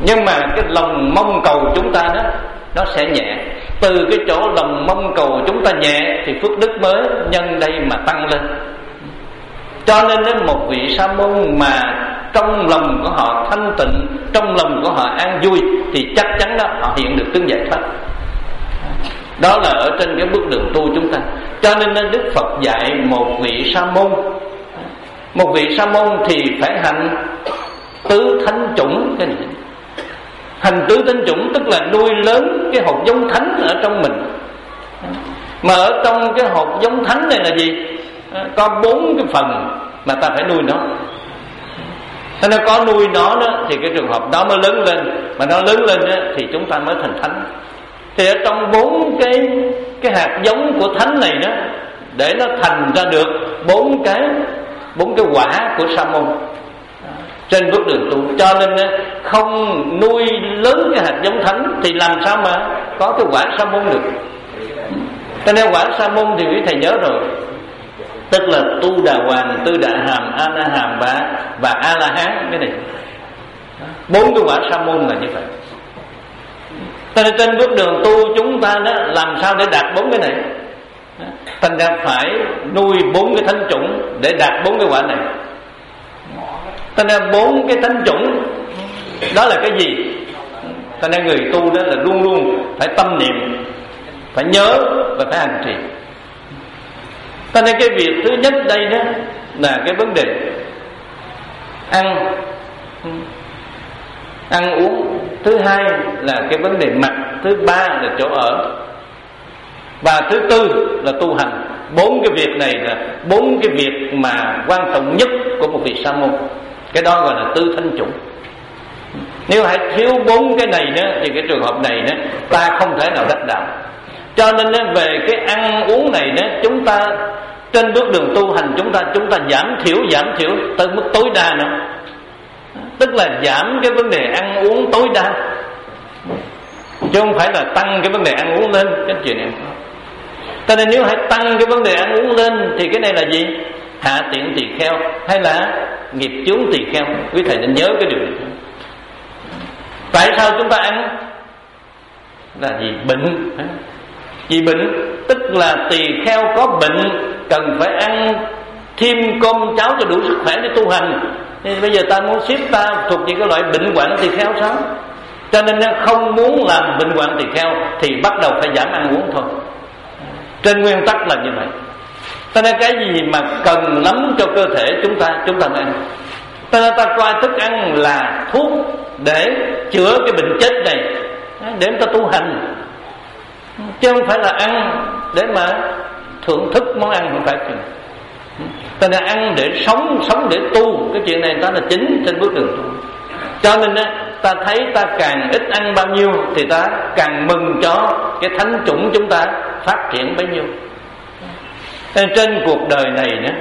Nhưng mà cái lòng mong cầu chúng ta đó nó sẽ nhẹ. Từ cái chỗ lòng mong cầu chúng ta nhẹ thì phước đức mới nhân đây mà tăng lên. Cho nên đến một vị sa môn mà trong lòng của họ thanh tịnh, trong lòng của họ an vui, thì chắc chắn đó họ hiện được tướng giải thoát. Đó là ở trên cái bước đường tu chúng ta. Cho nên Đức Phật dạy một vị sa môn, một vị sa môn thì phải hành tứ thánh chủng. Cái này hành tứ thánh chủng tức là nuôi lớn cái hột giống thánh ở trong mình. Mà ở trong cái hột giống thánh này là gì? Có bốn cái phần mà ta phải nuôi nó. Thế nên có nuôi nó đó thì cái trường hợp đó mới lớn lên. Mà nó lớn lên đó, thì chúng ta mới thành thánh. Thì ở trong bốn cái cái hạt giống của thánh này đó, để nó thành ra được bốn cái bốn cái quả của sa môn trên bước đường tu. Cho nên không nuôi lớn cái hạt giống thánh thì làm sao mà có cái quả sa môn được. Cho nên quả sa môn thì quý thầy nhớ rồi, tức là tu đà hoàng, tư đà hàm, a na hàm và và a la hán. Cái này bốn cái quả sa môn là như vậy. Cho nên trên bước đường tu chúng ta đó, làm sao để đạt bốn cái này? Thành ra phải nuôi bốn cái thánh chủng để đạt bốn cái quả này. Cho nên bốn cái thánh chủng đó là cái gì? Cho nên người tu đó là luôn luôn phải tâm niệm, phải nhớ và phải hành trì. Cho nên cái việc thứ nhất đây đó là cái vấn đề ăn ăn uống, thứ hai là cái vấn đề mặc, thứ ba là chỗ ở, và thứ tư là tu hành. Bốn cái việc này là bốn cái việc mà quan trọng nhất của một vị sa môn. Cái đó gọi là tư thanh chủng. Nếu hãy thiếu bốn cái này nữa thì cái trường hợp này nữa ta không thể nào đắc đạo. Cho nên về cái ăn uống này nữa, chúng ta trên bước đường tu hành chúng ta chúng ta giảm thiểu giảm thiểu tới mức tối đa nữa. Tức là giảm cái vấn đề ăn uống tối đa, chứ không phải là tăng cái vấn đề ăn uống lên. Cái chuyện này cho nên nếu hãy tăng cái vấn đề ăn uống lên thì cái này là gì? Hạ tiện tỳ kheo hay là nghiệp chướng tỳ kheo. Quý thầy nên nhớ cái điều này. Tại sao chúng ta ăn? Là vì bệnh. Vì bệnh tức là tỳ kheo có bệnh, cần phải ăn thêm cơm cháo cho đủ sức khỏe để tu hành. Thì bây giờ ta muốn xếp ta thuộc về cái loại bệnh hoạn tỳ kheo sao? Cho nên không muốn làm bệnh hoạn tỳ kheo thì bắt đầu phải giảm ăn uống thôi. Trên nguyên tắc là như vậy. Cho nên cái gì mà cần lắm cho cơ thể chúng ta, chúng ta mới ăn. Cho nên ta coi thức ăn là thuốc để chữa cái bệnh chết này, để chúng ta tu hành, chứ không phải là ăn để mà thưởng thức món ăn, không phải chuyện. Ta nên ăn để sống, sống để tu. Cái chuyện này ta là chính trên bước đường tu. Cho nên ta thấy ta càng ít ăn bao nhiêu thì ta càng mừng cho cái thánh chủng chúng ta phát triển bấy nhiêu. Nên trên cuộc đời này nữa,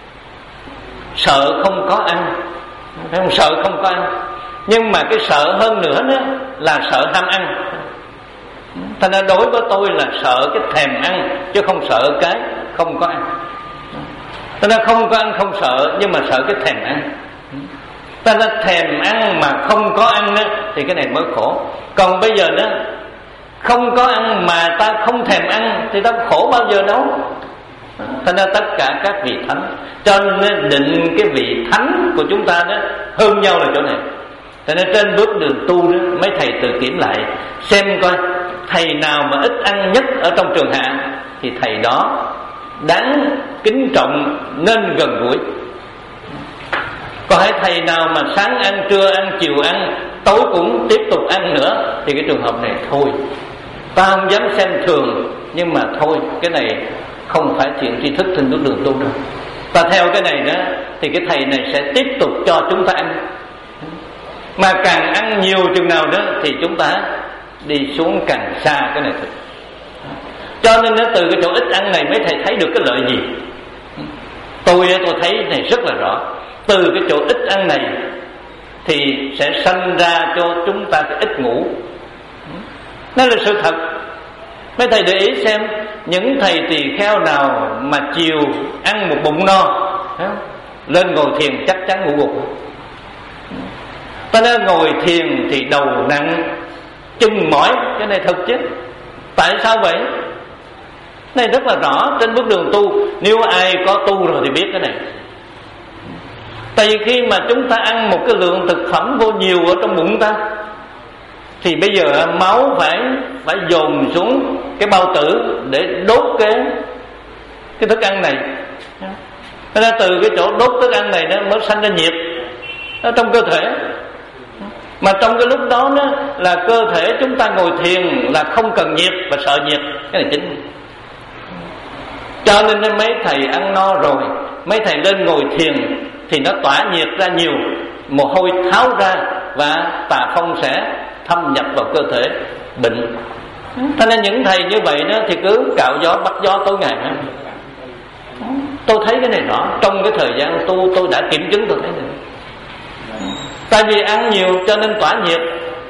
sợ không có ăn, không sợ không có ăn, nhưng mà cái sợ hơn nữa đó là sợ ham ăn. Thành ra đối với tôi là sợ cái thèm ăn, chứ không sợ cái không có ăn. Thành ra không có ăn không sợ, nhưng mà sợ cái thèm ăn. Ta đã thèm ăn mà không có ăn đó, thì cái này mới khổ. Còn bây giờ đó không có ăn mà ta không thèm ăn thì ta khổ bao giờ đâu. Thành ra tất cả các vị thánh, cho nên định cái vị thánh của chúng ta đó hơn nhau là chỗ này. Cho nên trên bước đường tu đó, mấy thầy tự kiểm lại xem coi thầy nào mà ít ăn nhất ở trong trường hạ thì thầy đó đáng kính trọng nên gần gũi. Còn hãy thầy nào mà sáng ăn, trưa ăn, chiều ăn, tối cũng tiếp tục ăn nữa thì cái trường hợp này thôi, ta không dám xem thường, nhưng mà thôi, cái này không phải chuyện tri thức trên bước đường tu đâu. Ta theo cái này đó thì cái thầy này sẽ tiếp tục cho chúng ta ăn. Mà càng ăn nhiều chừng nào đó thì chúng ta đi xuống càng xa cái này thôi. Cho nên từ cái chỗ ít ăn này mấy thầy thấy được cái lợi gì. Tôi tôi thấy này rất là rõ. Từ cái chỗ ít ăn này thì sẽ sanh ra cho chúng ta cái ít ngủ. Đó là sự thật. Mấy thầy để ý xem, những thầy tỳ kheo nào mà chiều ăn một bụng no, lên ngồi thiền chắc chắn ngủ gục. Ta nói ngồi thiền thì đầu nặng chân mỏi, cái này thật chứ. Tại sao vậy? Này rất là rõ trên bước đường tu. Nếu ai có tu rồi thì biết cái này. Tại vì khi mà chúng ta ăn một cái lượng thực phẩm vô nhiều ở trong bụng ta, thì bây giờ máu phải phải dồn xuống cái bao tử để đốt cái cái thức ăn này. Thế ra từ cái chỗ đốt thức ăn này nó mới sanh ra nhiệt ở trong cơ thể. Mà trong cái lúc đó nó là cơ thể chúng ta ngồi thiền là không cần nhiệt và sợ nhiệt, cái này chính. Cho nên mấy thầy ăn no rồi, mấy thầy lên ngồi thiền thì nó tỏa nhiệt ra nhiều, mồ hôi tháo ra và tà phong sẽ thâm nhập vào cơ thể bệnh. Thế nên những thầy như vậy đó thì cứ cạo gió bắt gió tối ngày đó. Tôi thấy cái này rõ. Trong cái thời gian tu tôi đã kiểm chứng, tôi thấy này. Tại vì ăn nhiều cho nên tỏa nhiệt,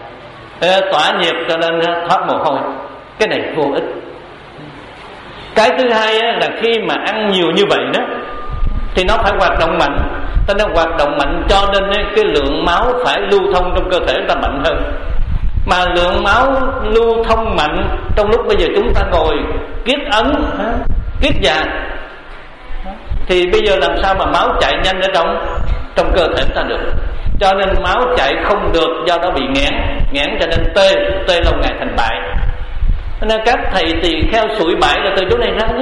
tỏa nhiệt cho nên thoát mồ hôi. Cái này vô ích. Cái thứ hai là khi mà ăn nhiều như vậy đó thì nó phải hoạt động mạnh. Cho nên hoạt động mạnh cho nên cái lượng máu phải lưu thông trong cơ thể ta mạnh hơn. Mà lượng máu lưu thông mạnh trong lúc bây giờ chúng ta ngồi kiết ấn, kiết già, thì bây giờ làm sao mà máu chạy nhanh ở trong trong cơ thể ta được. Cho nên máu chạy không được, do đó bị nghẽn, nghẽn cho nên tê, tê lâu ngày thành bại. Nên các thầy tỳ kheo sủi bại là từ chỗ này ra nữa.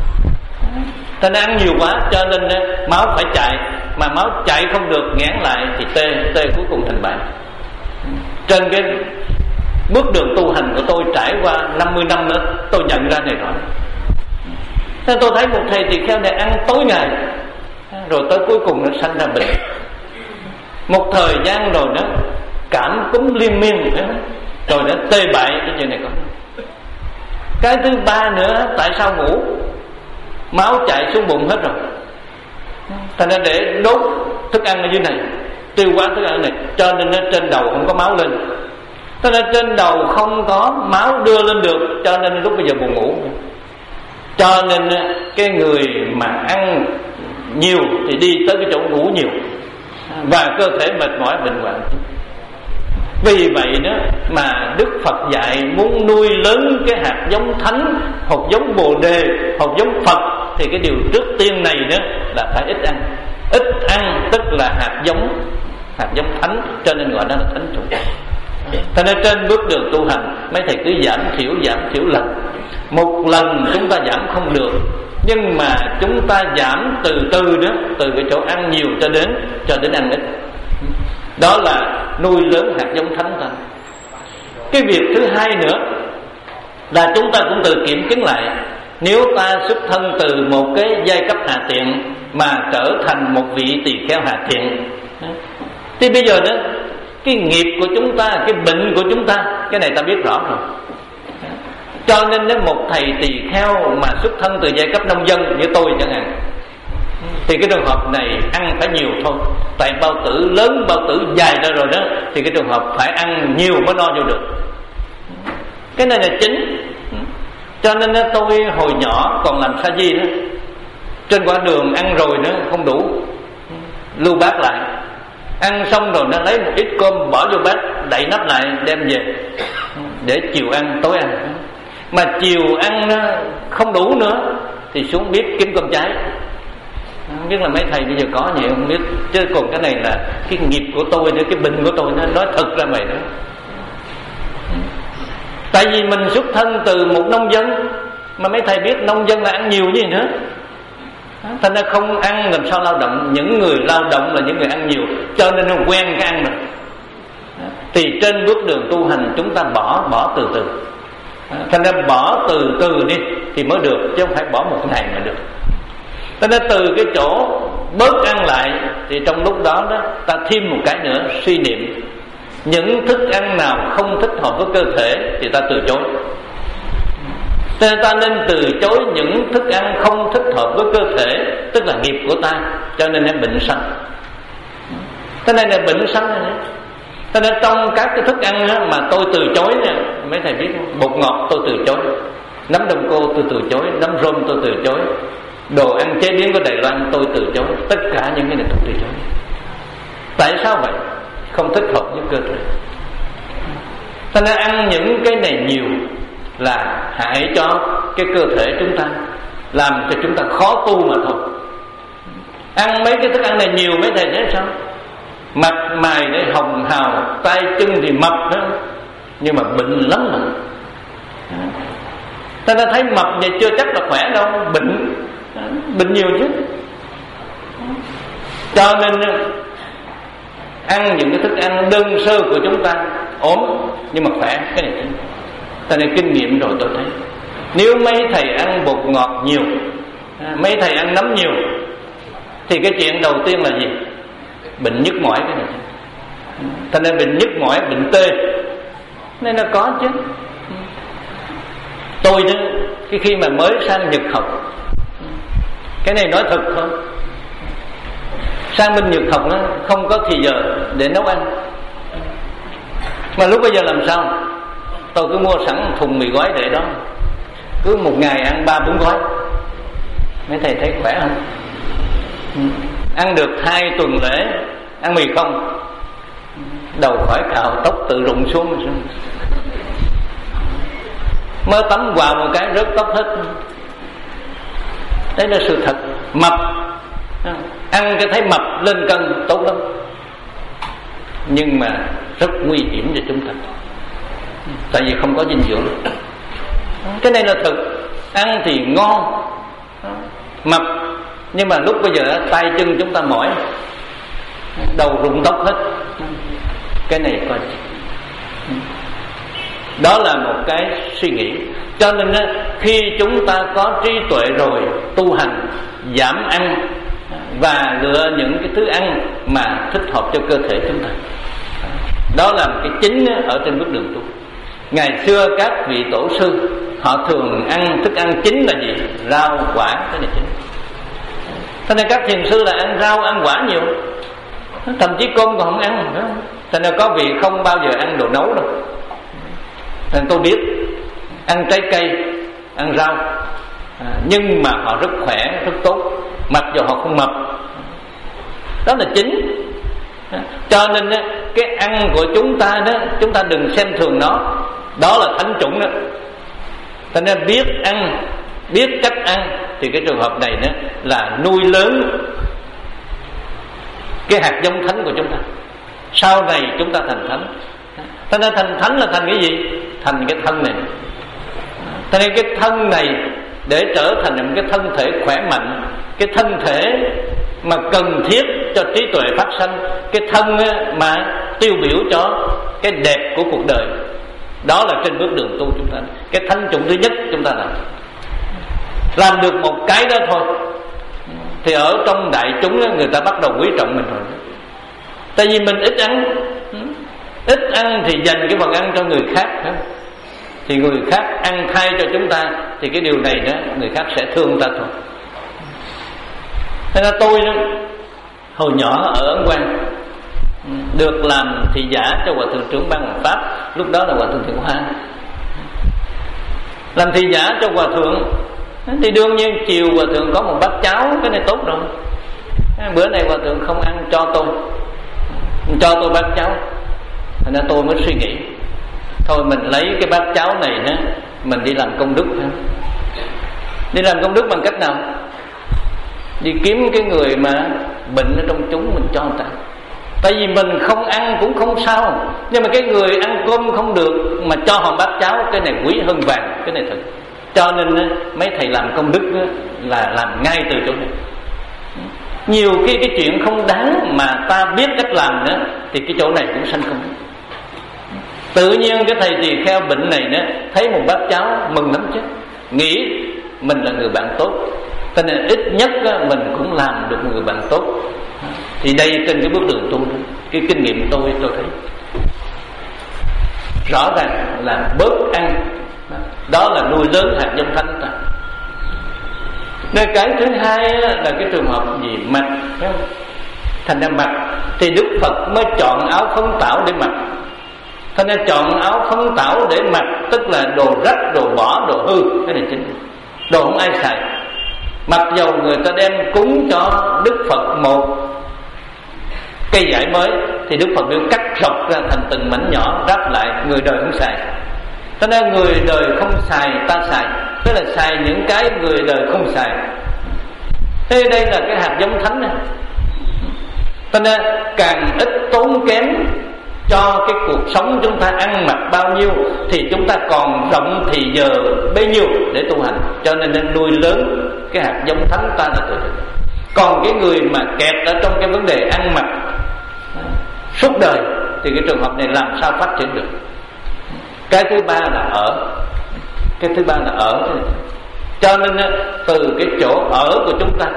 Ta nên ăn nhiều quá cho nên máu phải chạy, mà máu chạy không được, nghẽn lại thì tê, tê cuối cùng thành bại. Trên cái bước đường tu hành của tôi trải qua năm mươi năm nữa, tôi nhận ra này rõ. Nên tôi thấy một thầy tỳ kheo này ăn tối ngày, rồi tới cuối cùng nó sanh ra bệnh. Một thời gian rồi nó cảm cúm liên miên, rồi nó tê bại cái chuyện này. Có cái thứ ba nữa, tại sao ngủ? Máu chạy xuống bụng hết rồi, thành ra để đốt thức ăn ở dưới này, tiêu hóa thức ăn này, cho nên nó trên đầu không có máu lên. Cho nên trên đầu không có máu đưa lên được, cho nên lúc bây giờ buồn ngủ. Cho nên cái người mà ăn nhiều thì đi tới cái chỗ ngủ nhiều, và cơ thể mệt mỏi bệnh hoạn. Vì vậy đó mà Đức Phật dạy muốn nuôi lớn cái hạt giống thánh, hạt giống Bồ Đề, hạt giống Phật, thì cái điều trước tiên này đó là phải ít ăn. Ít ăn tức là hạt giống, hạt giống thánh, cho nên gọi đó là thánh chủng. Thế nên trên bước đường tu hành, mấy thầy cứ giảm thiểu, giảm thiểu lần. Một lần chúng ta giảm không được, nhưng mà chúng ta giảm từ từ đó, từ cái chỗ ăn nhiều cho đến cho đến ăn ít. Đó là nuôi lớn hạt giống thánh ta. Cái việc thứ hai nữa là chúng ta cũng tự kiểm chứng lại. Nếu ta xuất thân từ một cái giai cấp hạ tiện mà trở thành một vị tỳ kheo hạ tiện, thì bây giờ đó cái nghiệp của chúng ta, cái bệnh của chúng ta, cái này ta biết rõ rồi. Cho nên nếu một thầy tỳ kheo mà xuất thân từ giai cấp nông dân như tôi chẳng hạn, thì cái trường hợp này ăn phải nhiều thôi. Tại bao tử lớn, bao tử dài ra rồi đó, thì cái trường hợp phải ăn nhiều mới no vô được. Cái này là chính. Cho nên tôi hồi nhỏ còn làm sa di đó, trên quãng đường ăn rồi nữa không đủ, lưu bát lại. Ăn xong rồi nó lấy một ít cơm bỏ vô bát, đậy nắp lại đem về để chiều ăn, tối ăn. Mà chiều ăn nó không đủ nữa thì xuống bếp kiếm cơm cháy. Không biết là mấy thầy bây giờ có nhiều không biết. Chứ còn cái này là cái nghiệp của tôi nữa, cái bệnh của tôi, nó nói thật ra mày đó. Tại vì mình xuất thân từ một nông dân, mà mấy thầy biết nông dân là ăn nhiều gì nữa. Thành ra không ăn làm sao lao động. Những người lao động là những người ăn nhiều, cho nên nó quen cái ăn rồi. Thì trên bước đường tu hành chúng ta bỏ, bỏ từ từ. Thành ra bỏ từ từ đi thì mới được, chứ không phải bỏ một ngày mà được. Cho nên từ cái chỗ bớt ăn lại, thì trong lúc đó, đó ta thêm một cái nữa, suy niệm. Những thức ăn nào không thích hợp với cơ thể thì ta từ chối. Cho nên ta nên từ chối những thức ăn không thích hợp với cơ thể, tức là nghiệp của ta, cho nên nó bệnh sanh. Thế này là bệnh sanh này. Cho nên trong các cái thức ăn đó mà tôi từ chối nè, mấy thầy biết không? Bột ngọt tôi từ chối, nấm đông cô tôi từ chối, nấm rôm tôi từ chối, đồ ăn chế biến của Đài Loan tôi từ chối. Tất cả những cái này tôi từ chối. Tại sao vậy? không thích hợp với cơ thể. Cho nên ăn những cái này nhiều là hại cho cái cơ thể chúng ta, làm cho chúng ta khó tu mà thôi. Ăn mấy cái thức ăn này nhiều mấy thầy thấy sao? Mặt mày để hồng hào, tay chân thì mập đó, nhưng mà bệnh lắm mà. Ta đã thấy mập vậy chưa chắc là khỏe đâu, bệnh bệnh nhiều chứ. Cho nên ăn những cái thức ăn đơn sơ của chúng ta ốm nhưng mà khỏe, cái này chính. Ta này kinh nghiệm rồi tôi thấy, nếu mấy thầy ăn bột ngọt nhiều, mấy thầy ăn nấm nhiều, thì cái chuyện đầu tiên là gì? Bệnh nhức mỏi cái này. Thành nên bệnh nhức mỏi, bệnh tê, nên nó có chứ. Tôi đó, cái khi mà mới sang Nhật học, cái này nói thật thôi, sang bên Nhật học nó không có thì giờ để nấu ăn. Mà lúc bây giờ làm sao? Tôi cứ mua sẵn thùng mì gói để đó, cứ một ngày ăn ba bốn gói. Mấy thầy thấy khỏe không? Ăn được hai tuần lễ ăn mì không, đầu khỏi cạo, tóc tự rụng xuống. Mới tắm vào một cái rớt tóc hết. Đấy là sự thật. Mập, ăn cái thấy mập lên cân tốt lắm, nhưng mà rất nguy hiểm cho chúng ta, tại vì không có dinh dưỡng. Cái này là thực. Ăn thì ngon, mập, nhưng mà lúc bây giờ tay chân chúng ta mỏi, đầu rụng tóc hết. Cái này coi, đó là một cái suy nghĩ. Cho nên khi chúng ta có trí tuệ rồi, tu hành, giảm ăn và lựa những cái thứ ăn mà thích hợp cho cơ thể chúng ta, đó là một cái chính ở trên bước đường tu. Ngày xưa các vị tổ sư họ thường ăn thức ăn chính là gì? Rau quả, cái này chính. Cho nên các thiền sư là ăn rau ăn quả nhiều, thậm chí cơm còn không ăn. Cho nên có vị không bao giờ ăn đồ nấu đâu. Nên tôi biết ăn trái cây, ăn rau, à, nhưng mà họ rất khỏe, rất tốt, mặc dù họ không mập. Đó là chính. Cho nên cái ăn của chúng ta đó, chúng ta đừng xem thường nó. Đó là thánh chủng đó. Cho nên biết ăn, biết cách ăn, thì cái trường hợp này đó là nuôi lớn cái hạt giống thánh của chúng ta. Sau này chúng ta thành thánh. Cho nên thành thánh là thành cái gì? Thành cái thân này. Cho nên cái thân này để trở thành một cái thân thể khỏe mạnh, cái thân thể mà cần thiết cho trí tuệ phát sanh, cái thân mà tiêu biểu cho cái đẹp của cuộc đời. Đó là trên bước đường tu chúng ta. Cái thánh chủng thứ nhất chúng ta làm. Làm được một cái đó thôi thì ở trong đại chúng người ta bắt đầu quý trọng mình rồi. Tại vì mình ít ăn, ít ăn thì dành cái phần ăn cho người khác, thì người khác ăn thay cho chúng ta, thì cái điều này đó người khác sẽ thương ta thôi. Thế nên tôi đó, hồi nhỏ ở Ấn Quang được làm thị giả cho Hòa Thượng trưởng ban Hoàng Pháp, lúc đó là Hòa Thượng Thiện Hoa. Làm thị giả cho Hòa Thượng thì đương nhiên chiều Hòa Thượng có một bát cháo, cái này tốt rồi. Bữa nay Hòa Thượng không ăn cho tôi, cho tôi bát cháo. Thành ra tôi mới suy nghĩ, thôi mình lấy cái bát cháo này đó, mình đi làm công đức. Đi làm công đức bằng cách nào? Đi kiếm cái người mà bệnh ở trong chúng mình cho người ta. Tại vì mình không ăn cũng không sao, nhưng mà cái người ăn cơm không được mà cho họ bát cháo, cái này quý hơn vàng, cái này thật. Cho nên mấy thầy làm công đức là làm ngay từ chỗ này. Nhiều khi cái chuyện không đáng mà ta biết cách làm nữa, thì cái chỗ này cũng sanh công đức. Tự nhiên cái thầy tỳ kheo bệnh này nữa, thấy một bát cháo mừng lắm chứ, nghĩ mình là người bạn tốt, cho nên ít nhất mình cũng làm được người bạn tốt. Thì đây trên cái bước đường tu, cái kinh nghiệm tôi tôi thấy rõ ràng là bớt ăn, đó là nuôi lớn hạt giống thánh ta. Nên cái thứ hai là cái trường hợp gì mặc, thành ra mặc thì Đức Phật mới chọn áo phấn tảo để mặc. Thành ra chọn áo phấn tảo để mặc, tức là đồ rách, đồ bỏ, đồ hư, cái này chính, đồ không ai xài. Mặc dầu người ta đem cúng cho Đức Phật một cây vải mới, thì Đức Phật đều cắt rọc ra thành từng mảnh nhỏ, ráp lại người đời không xài. Cho nên người đời không xài ta xài, tức là xài những cái người đời không xài. Thế đây là cái hạt giống thánh này. Cho nên càng ít tốn kém cho cái cuộc sống chúng ta, ăn mặc bao nhiêu thì chúng ta còn rộng thì giờ bấy nhiêu để tu hành. Cho nên nên nuôi lớn cái hạt giống thánh ta là tự thực. Còn cái người mà kẹt ở trong cái vấn đề ăn mặc suốt đời thì cái trường hợp này làm sao phát triển được. Cái thứ ba là ở. Cái thứ ba là ở. Cho nên từ cái chỗ ở của chúng ta,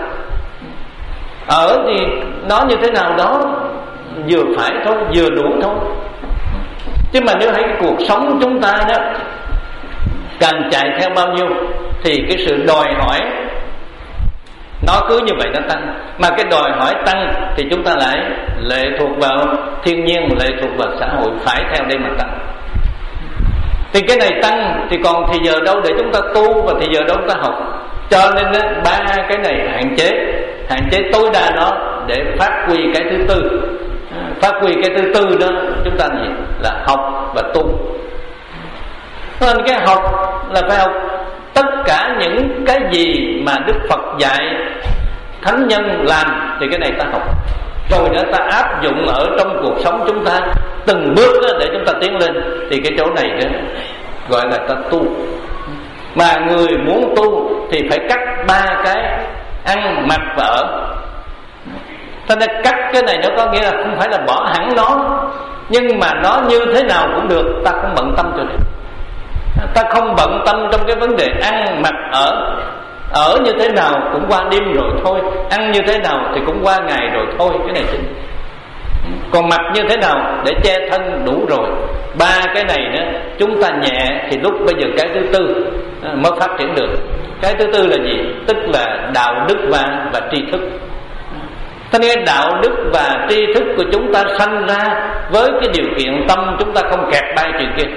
ở thì nó như thế nào đó vừa phải thôi, vừa đủ thôi. Chứ mà nếu thấy cái cuộc sống chúng ta đó càng chạy theo bao nhiêu thì cái sự đòi hỏi nó cứ như vậy nó tăng. Mà cái đòi hỏi tăng thì chúng ta lại lệ thuộc vào thiên nhiên, lệ thuộc vào xã hội, phải theo đây mà tăng. Thì cái này tăng thì còn thì giờ đâu để chúng ta tu, và thì giờ đâu chúng ta học. Cho nên đó, ba cái này hạn chế, hạn chế tối đa nó để phát huy cái thứ tư. Phát huy cái thứ tư đó chúng ta gì? Là học và tu. Nên cái học là phải học tất cả những cái gì mà Đức Phật dạy thánh nhân làm, thì cái này ta học. Rồi đó ta áp dụng ở trong cuộc sống chúng ta từng bước đó để chúng ta tiến lên. Thì cái chỗ này đó gọi là ta tu. Mà người muốn tu thì phải cắt ba cái ăn, mặc và ở. Cho nên cắt cái này nó có nghĩa là không phải là bỏ hẳn nó, nhưng mà nó như thế nào cũng được, ta không bận tâm cho này. Ta không bận tâm trong cái vấn đề ăn, mặc, ở. Ở như thế nào cũng qua đêm rồi thôi, ăn như thế nào thì cũng qua ngày rồi thôi, cái này chính. Còn mặc như thế nào để che thân đủ rồi. Ba cái này nữa chúng ta nhẹ thì lúc bây giờ cái thứ tư mới phát triển được. Cái thứ tư là gì? Tức là đạo đức và, và tri thức. Thế nên đạo đức và tri thức của chúng ta sanh ra với cái điều kiện tâm chúng ta không kẹt ba chuyện kia.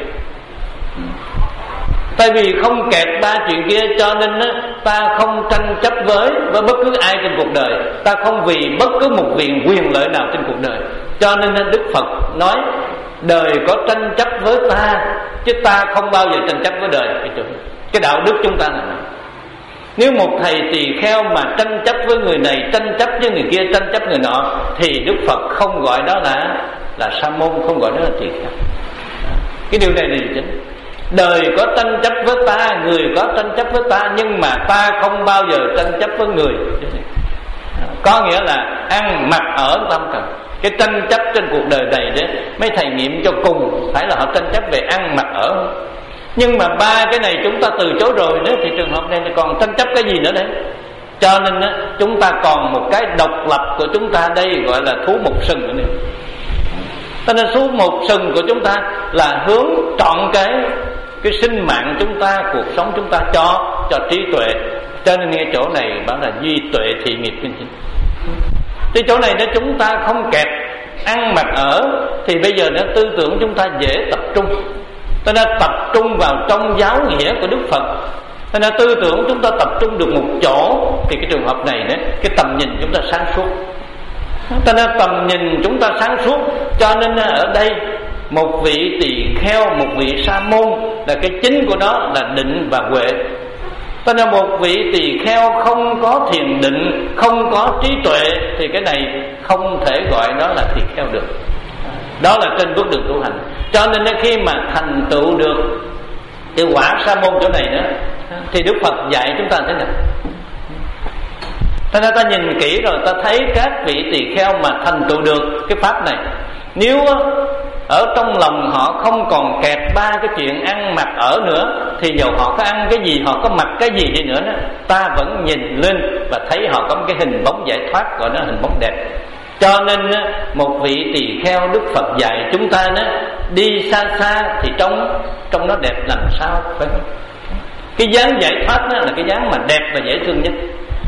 Tại vì không kẹt ba chuyện kia cho nên á, ta không tranh chấp với với bất cứ ai trên cuộc đời. Ta không vì bất cứ một quyền quyền lợi nào trên cuộc đời. Cho nên Đức Phật nói đời có tranh chấp với ta, chứ ta không bao giờ tranh chấp với đời. Cái, cái đạo đức chúng ta là này. Nếu một thầy tỳ kheo mà tranh chấp với người này, tranh chấp với người kia, tranh chấp người nọ, thì Đức Phật không gọi đó là là sa môn, không gọi đó là tỳ kheo. Cái điều này là gì chính? Đời có tranh chấp với ta, người có tranh chấp với ta, nhưng mà ta không bao giờ tranh chấp với người. Có nghĩa là ăn, mặc, ở ta không cần. Cái tranh chấp trên cuộc đời này đấy, mấy thầy nghiệm cho cùng phải là họ tranh chấp về ăn, mặc, ở. Nhưng mà ba cái này chúng ta từ chối rồi nữa, thì trường hợp này còn tranh chấp cái gì nữa đấy. Cho nên đó, chúng ta còn một cái độc lập của chúng ta đây, gọi là thú một sừng nữa này. Cho nên thú một sừng của chúng ta là hướng trọn cái cái sinh mạng chúng ta, cuộc sống chúng ta cho cho trí tuệ. Cho nên nghe chỗ này bảo là duy tuệ thị nghiệp kinh chính. Thì chỗ này nếu chúng ta không kẹt ăn, mặc, ở thì bây giờ nó tư tưởng chúng ta dễ tập trung. Cho nên tập trung vào trong giáo nghĩa của Đức Phật. Cho nên tư tưởng chúng ta tập trung được một chỗ, thì cái trường hợp này đấy, cái tầm nhìn chúng ta sáng suốt. Cho nên tầm nhìn chúng ta sáng suốt. Cho nên ở đây một vị tỳ kheo, một vị sa môn là cái chính của nó là định và huệ. Cho nên một vị tỳ kheo không có thiền định, không có trí tuệ, thì cái này không thể gọi đó là tỳ kheo được. Đó là trên bước đường tu hành. Cho nên khi mà thành tựu được cái quả sa môn chỗ này nữa, thì Đức Phật dạy chúng ta thế nào? Thế nên ta nhìn kỹ rồi ta thấy các vị tỳ kheo mà thành tựu được cái pháp này, nếu ở trong lòng họ không còn kẹt ba cái chuyện ăn, mặc, ở nữa, thì dầu họ có ăn cái gì, họ có mặc cái gì đi nữa, ta vẫn nhìn lên và thấy họ có một cái hình bóng giải thoát, gọi nó hình bóng đẹp. Cho nên một vị tỳ kheo Đức Phật dạy chúng ta đó, đi xa xa thì trong trong nó đẹp làm sao, phải không? Cái dáng giải thoát đó là cái dáng mà đẹp và dễ thương nhất.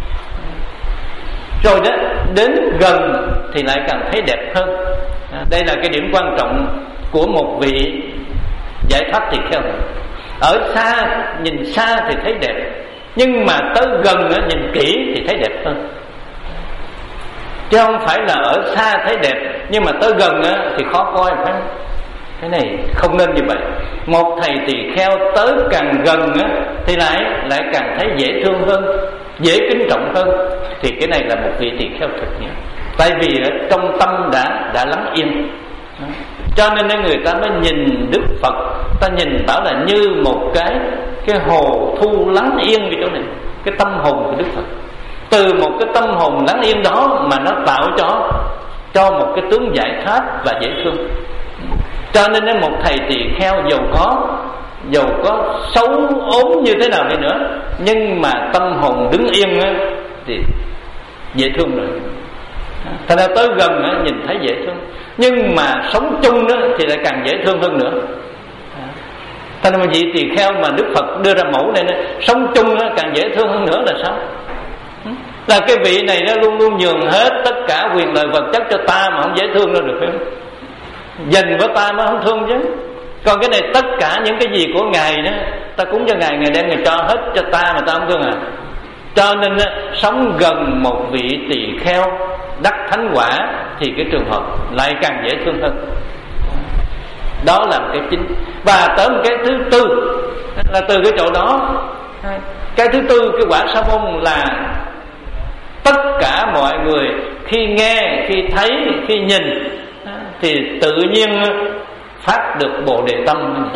Rồi đó, đến gần thì lại càng thấy đẹp hơn. Đây là cái điểm quan trọng của một vị giải thoát tỳ kheo. Ở xa, nhìn xa thì thấy đẹp, nhưng mà tới gần nhìn kỹ thì thấy đẹp hơn. chứ không phải là ở xa thấy đẹp nhưng mà tới gần á, thì khó coi. Phải không? Cái này không nên như vậy. Một thầy tỳ kheo tới càng gần á, thì lại lại càng thấy dễ thương hơn, dễ kính trọng hơn. Thì cái này là một vị tỳ kheo thực nhỉ. Tại vì ở trong tâm đã đã lắng yên, cho nên người ta mới nhìn Đức Phật, ta nhìn bảo là như một cái cái hồ thu lắng yên cái chỗ này, cái tâm hồn của Đức Phật. Từ một cái tâm hồn lắng yên đó mà nó tạo cho cho một cái tướng giải thoát và dễ thương. Cho nên một thầy tỳ kheo giàu có giàu có xấu ốm như thế nào đi nữa, nhưng mà tâm hồn đứng yên á, thì dễ thương rồi. Thành ra tới gần á, nhìn thấy dễ thương, nhưng mà sống chung đó thì lại càng dễ thương hơn nữa. Thành ra vị tỳ kheo mà Đức Phật đưa ra mẫu này, sống chung đó, càng dễ thương hơn nữa là sao? Là cái vị này nó luôn luôn nhường hết tất cả quyền lợi vật chất cho ta mà không dễ thương đâu được, phải không? Dành với ta mới không thương chứ. Còn cái này tất cả những cái gì của Ngài đó, ta cúng cho Ngài, Ngài đem Ngài cho hết cho ta mà ta không thương à. Cho nên sống gần một vị tỳ kheo đắc thánh quả thì cái trường hợp lại càng dễ thương hơn. Đó là một cái chính. Và tới một cái thứ tư là từ cái chỗ đó. Cái thứ tư, cái quả sa môn là tất cả mọi người khi nghe, khi thấy, khi nhìn thì tự nhiên phát được Bồ Đề tâm.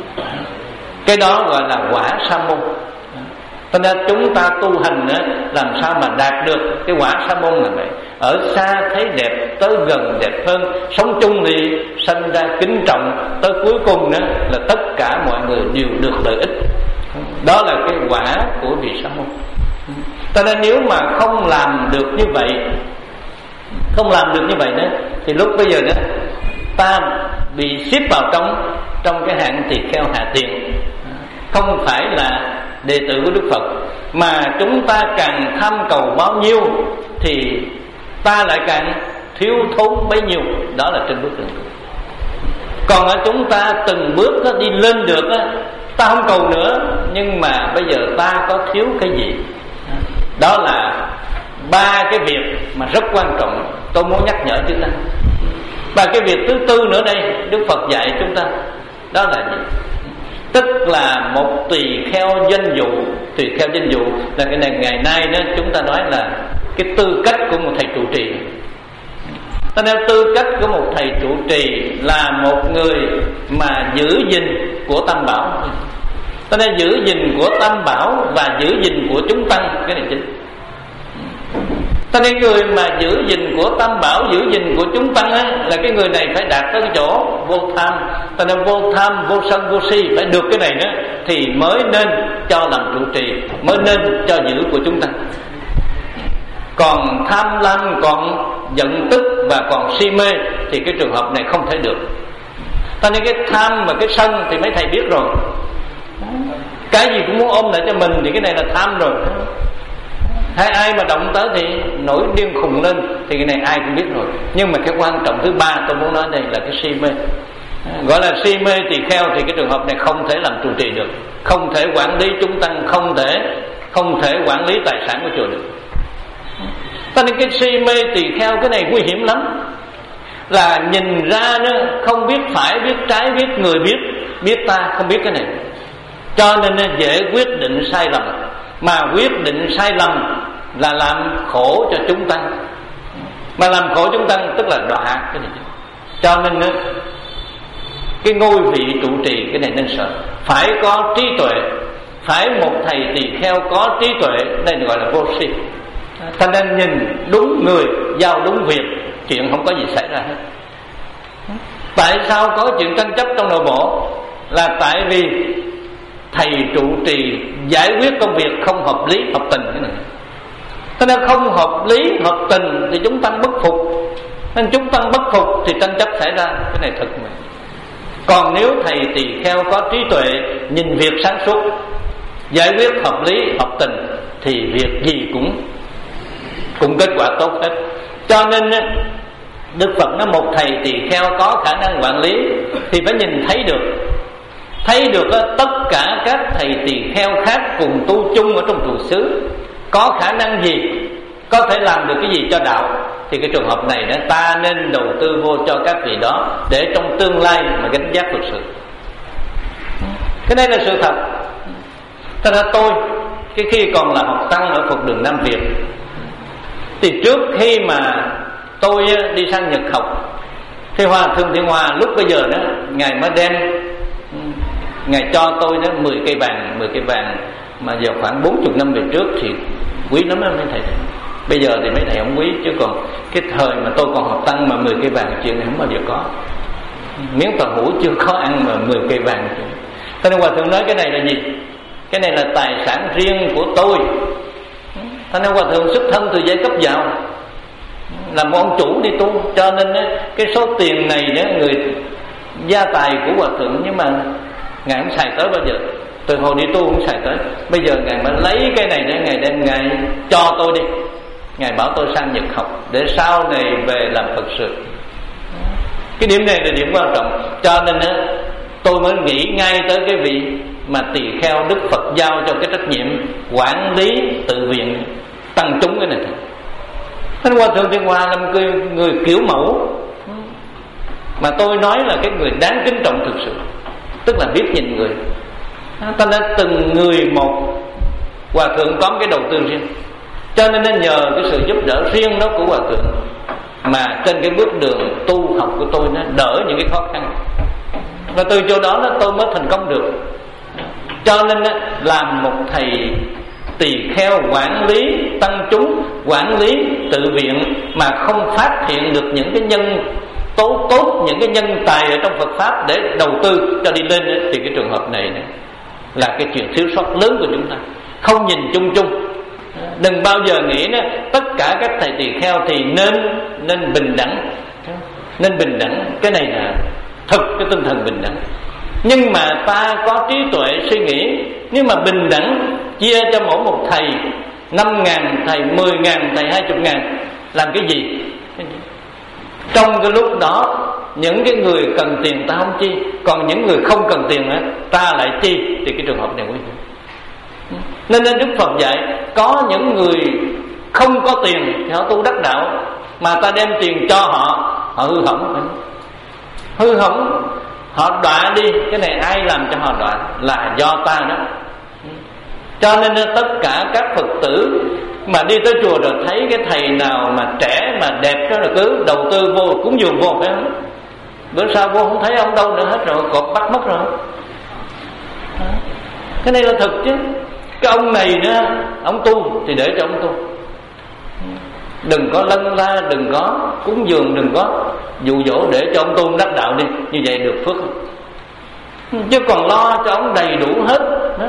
Cái đó gọi là quả sa môn. Cho nên chúng ta tu hành á, làm sao mà đạt được cái quả sa môn là vậy. Ở xa thấy đẹp, tới gần đẹp hơn. Sống chung thì sanh ra kính trọng, tới cuối cùng đó là tất cả mọi người đều được lợi ích. Đó là cái quả của vị sa môn. Cho nên nếu mà không làm được như vậy, không làm được như vậy đó, thì lúc bây giờ đó ta bị xếp vào trong trong cái hạng tỳ kheo hạ tiền, không phải là đệ tử của Đức Phật. Mà chúng ta càng tham cầu bao nhiêu thì ta lại càng thiếu thốn bấy nhiêu. Đó là trên bước đường. Còn ở chúng ta từng bước đó, đi lên được đó, ta không cầu nữa, nhưng mà bây giờ ta có thiếu cái gì. Đó là ba cái việc mà rất quan trọng, tôi muốn nhắc nhở chúng ta. Và cái việc thứ tư nữa đây, Đức Phật dạy chúng ta, đó là gì? Tức là một tỳ kheo danh dụ. Tỳ kheo danh dụ là cái này ngày nay đó chúng ta nói là cái tư cách của một thầy trụ trì. Cho nên tư cách của một thầy trụ trì là một người mà giữ gìn của Tam Bảo. Cho nên giữ gìn của Tam Bảo và giữ gìn của chúng tăng, cái này chính. Cho nên người mà giữ gìn của Tam Bảo, giữ gìn của chúng tăng á, là cái người này phải đạt tới cái chỗ vô tham. Cho nên vô tham, vô sân, vô si, phải được cái này đó thì mới nên cho làm trụ trì, mới nên cho giữ của chúng tăng. Còn tham lam, còn giận tức và còn si mê thì cái trường hợp này không thể được. Cho nên cái tham và cái sân thì mấy thầy biết rồi, cái gì cũng muốn ôm lại cho mình thì cái này là tham rồi. Hay ai mà động tới thì nổi điên khùng lên thì cái này ai cũng biết rồi. Nhưng mà cái quan trọng thứ ba tôi muốn nói đây là cái si mê. Gọi là si mê tỳ kheo thì cái trường hợp này không thể làm trụ trì được, không thể quản lý chúng tăng, không thể không thể quản lý tài sản của chùa được. Cho nên cái si mê tỳ kheo cái này nguy hiểm lắm. Là nhìn ra nó không biết phải, biết trái, biết người, biết biết ta, không biết cái này. Cho nên nó dễ quyết định sai lầm. Mà quyết định sai lầm là làm khổ cho chúng tăng. Mà làm khổ chúng tăng tức là đọa cái này. Cho nên đó, cái ngôi vị trụ trì cái này nên sợ. Phải có trí tuệ, phải một thầy tỳ kheo có trí tuệ, đây gọi là vô si. Thành nên nhìn đúng người, giao đúng việc, chuyện không có gì xảy ra hết. Tại sao có chuyện tranh chấp trong nội bộ? Là tại vì thầy trụ trì giải quyết công việc không hợp lý, hợp tình cái này. Thế nên không hợp lý, hợp tình thì chúng tăng bất phục. Nên chúng tăng bất phục thì tranh chấp xảy ra. Cái này thật mà. Còn nếu thầy tỳ kheo có trí tuệ, nhìn việc sáng suốt, giải quyết hợp lý, hợp tình thì việc gì cũng cũng kết quả tốt hết. Cho nên Đức Phật nói một thầy tỳ kheo có khả năng quản lý thì phải nhìn thấy được, thấy được tất cả các thầy tỳ kheo khác cùng tu chung ở trong trụ xứ có khả năng gì, có thể làm được cái gì cho đạo, thì cái trường hợp này đó, ta nên đầu tư vô cho các vị đó để trong tương lai mà gánh giác Phật sự. Cái này là sự thật. Thật ra tôi cái khi còn là học tăng ở Phật đường Nam Việt, thì trước khi mà tôi đi sang Nhật học, thì Hòa Thượng Thiện Hòa lúc bây giờ đó, ngài mới đem, ngài cho tôi đó mười cây vàng, mười cây vàng mà giờ khoảng bốn mươi năm về trước thì quý lắm đó mấy thầy. Bây giờ thì mấy thầy không quý, chứ còn cái thời mà tôi còn học tăng mà mười cây vàng chuyện này không bao giờ có. Miếng tàu hũ chưa có ăn mà mười cây vàng. Thế nên Hòa Thượng nói cái này là gì? Cái này là tài sản riêng của tôi. Thế nên Hòa Thượng xuất thân từ giai cấp giàu, là một ông chủ đi tu, cho nên cái số tiền này đó, người gia tài của Hòa Thượng, nhưng mà ngài không xài tới bao giờ. Từ hồi đi tu không xài tới. Bây giờ ngài mới lấy cái này để ngài đem ngài cho tôi đi. Ngài bảo tôi sang Nhật học để sau này về làm Phật sự. Cái điểm này là điểm quan trọng. Cho nên đó, tôi mới nghĩ ngay tới cái vị mà tỳ kheo Đức Phật giao cho cái trách nhiệm quản lý tự viện tăng chúng cái này. Thánh Hòa Thượng Thiện Hòa là một người, người kiểu mẫu mà tôi nói là cái người đáng kính trọng thực sự, tức là biết nhìn người. Ta nên từng người một, Hòa Thượng có cái đầu tư riêng, cho nên nó nhờ cái sự giúp đỡ riêng đó của Hòa Thượng mà trên cái bước đường tu học của tôi nó đỡ những cái khó khăn, và từ chỗ đó nó tôi mới thành công được. Cho nên làm một thầy tỳ kheo quản lý tăng chúng, quản lý tự viện mà không phát hiện được những cái nhân tố tốt, những cái nhân tài ở trong Phật pháp để đầu tư cho đi lên, thì cái trường hợp này, này là cái chuyện thiếu sót lớn của chúng ta. Không nhìn chung chung, đừng bao giờ nghĩ đó, tất cả các thầy tỳ kheo thì nên nên bình đẳng, nên bình đẳng. Cái này là thực cái tinh thần bình đẳng. Nhưng mà ta có trí tuệ suy nghĩ, nếu mà bình đẳng chia cho mỗi một thầy năm ngàn, thầy mười ngàn, thầy hai chục ngàn, làm cái gì? Trong cái lúc đó những cái người cần tiền ta không chi, còn những người không cần tiền đó, ta lại chi, thì cái trường hợp này nguy hiểm. Nên Đức Phật dạy có những người không có tiền thì họ tu đắc đạo, mà ta đem tiền cho họ, họ hư hỏng. Hư hỏng, họ đọa đi. Cái này ai làm cho họ đọa? Là do ta đó. Cho nên tất cả các Phật tử mà đi tới chùa rồi thấy cái thầy nào mà trẻ mà đẹp đó là cứ đầu tư vô, cúng dường vô, phải không? Bữa sau vô không thấy ông đâu nữa hết rồi, cột bắt mất rồi. Cái này là thực chứ. Cái ông này nữa, ông tu thì để cho ông tu, đừng có lân la, đừng có cúng dường, đừng có dụ dỗ, để cho ông tu đắc đạo đi. Như vậy được phước không? Chứ còn lo cho ông đầy đủ hết đó.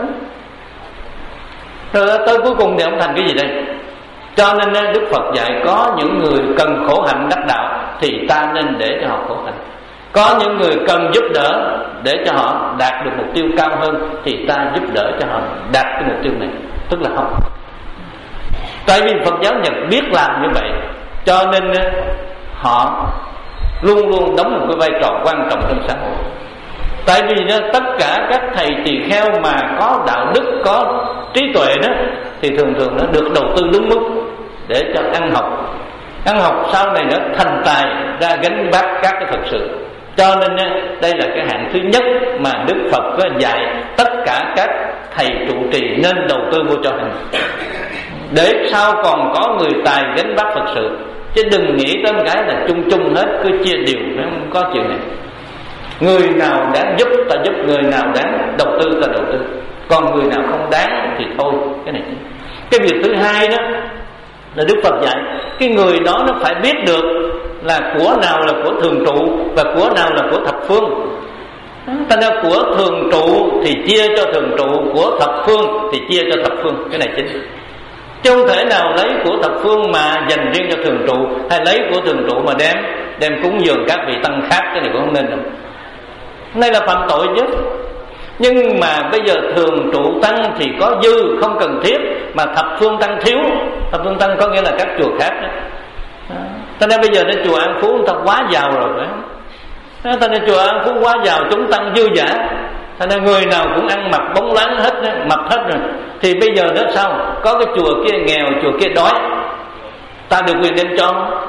Rồi tới cuối cùng thì ông thành cái gì đây? Cho nên Đức Phật dạy có những người cần khổ hạnh đắc đạo thì ta nên để cho họ khổ hạnh. Có những người cần giúp đỡ để cho họ đạt được mục tiêu cao hơn thì ta giúp đỡ cho họ đạt cái mục tiêu này, tức là học. Tại vì Phật giáo Nhật biết làm như vậy, cho nên họ luôn luôn đóng một cái vai trò quan trọng trong xã hội. Tại vì đó, tất cả các thầy tỳ kheo mà có đạo đức, có trí tuệ đó, thì thường thường nó được đầu tư đúng mức để cho ăn học. Ăn học sau này nó thành tài ra gánh vác các cái thực sự. Cho nên đây là cái hạng thứ nhất mà Đức Phật có dạy tất cả các thầy trụ trì nên đầu tư vô cho hành, để sau còn có người tài gánh vác Phật sự. Chứ đừng nghĩ tới một cái là chung chung hết, cứ chia đều, nó không có chuyện này. Người nào đáng giúp ta giúp, người nào đáng đầu tư ta đầu tư, còn người nào không đáng thì thôi. Cái này cái việc thứ hai đó là Đức Phật dạy cái người đó nó phải biết được là của nào là của thường trụ và của nào là của thập phương. Thành ra của thường trụ thì chia cho thường trụ, của thập phương thì chia cho thập phương. Cái này chính, chứ không thể nào lấy của thập phương mà dành riêng cho thường trụ, hay lấy của thường trụ mà đem đem cúng dường các vị tăng khác. Cái này cũng không nên đâu. Đây là phạm tội chứ. Nhưng mà bây giờ thường trụ tăng thì có dư, không cần thiết, mà thập phương tăng thiếu. Thập phương tăng có nghĩa là các chùa khác đó. Cho nên bây giờ đến chùa An Phú người ta quá giàu rồi, phải không? Cho nên chùa An Phú quá giàu, chúng tăng dư giả, cho nên người nào cũng ăn mặc bóng láng hết, mập hết rồi. Thì bây giờ đó sao? Có cái chùa kia nghèo, chùa kia đói, ta được quyền đem cho.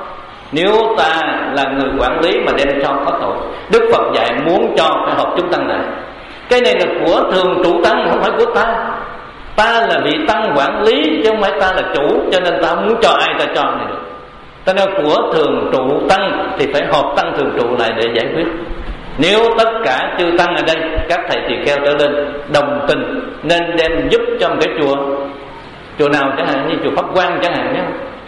Nếu ta là người quản lý mà đem cho có tội. Đức Phật dạy muốn cho phải họp chúng tăng lại. Cái này là của thường trụ tăng, không phải của ta. Ta là vị tăng quản lý chứ không phải ta là chủ, cho nên ta muốn cho ai ta cho này được. Ta nói của thường trụ tăng thì phải họp tăng thường trụ lại để giải quyết. Nếu tất cả chư tăng ở đây, các thầy tỳ kheo trở lên đồng tình nên đem giúp cho một cái chùa, chùa nào chẳng hạn như chùa Pháp Quang chẳng hạn nhé,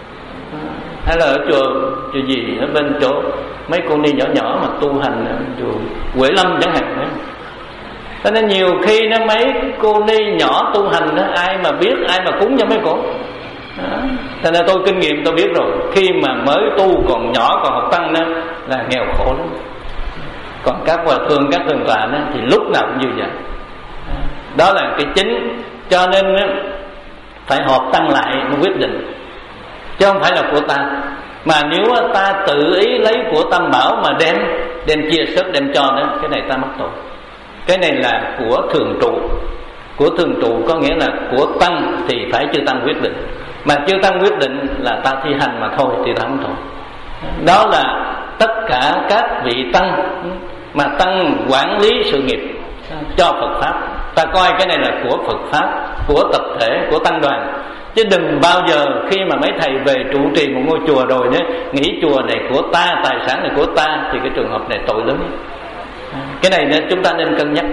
hay là ở chùa chùa gì ở bên chỗ mấy cô ni nhỏ nhỏ mà tu hành, chùa Huệ Lâm chẳng hạn đấy. Cho nên nhiều khi nó mấy cô ni nhỏ tu hành đó, ai mà biết, ai mà cúng cho mấy cô. Cho nên tôi kinh nghiệm tôi biết rồi, khi mà mới tu còn nhỏ còn học tăng đó là nghèo khổ lắm. Còn các hòa thượng, các thượng tọa đó thì lúc nào cũng như vậy. Đó là cái chính. Cho nên phải họp tăng lại mới quyết định, chứ không phải là của ta. Mà nếu ta tự ý lấy của Tam Bảo mà đem đem chia sớt đem cho đó, cái này ta mắc tội. Cái này là của thường trụ. Của thường trụ có nghĩa là của tăng thì phải chư tăng quyết định. Mà chư tăng quyết định là ta thi hành mà thôi thì ta không tội. Đó là tất cả các vị tăng mà tăng quản lý sự nghiệp cho Phật Pháp. Ta coi cái này là của Phật Pháp, của tập thể, của tăng đoàn. Chứ đừng bao giờ khi mà mấy thầy về trụ trì một ngôi chùa rồi đó, nghĩ chùa này của ta, tài sản này của ta, thì cái trường hợp này tội lớn. Cái này nữa chúng ta nên cân nhắc.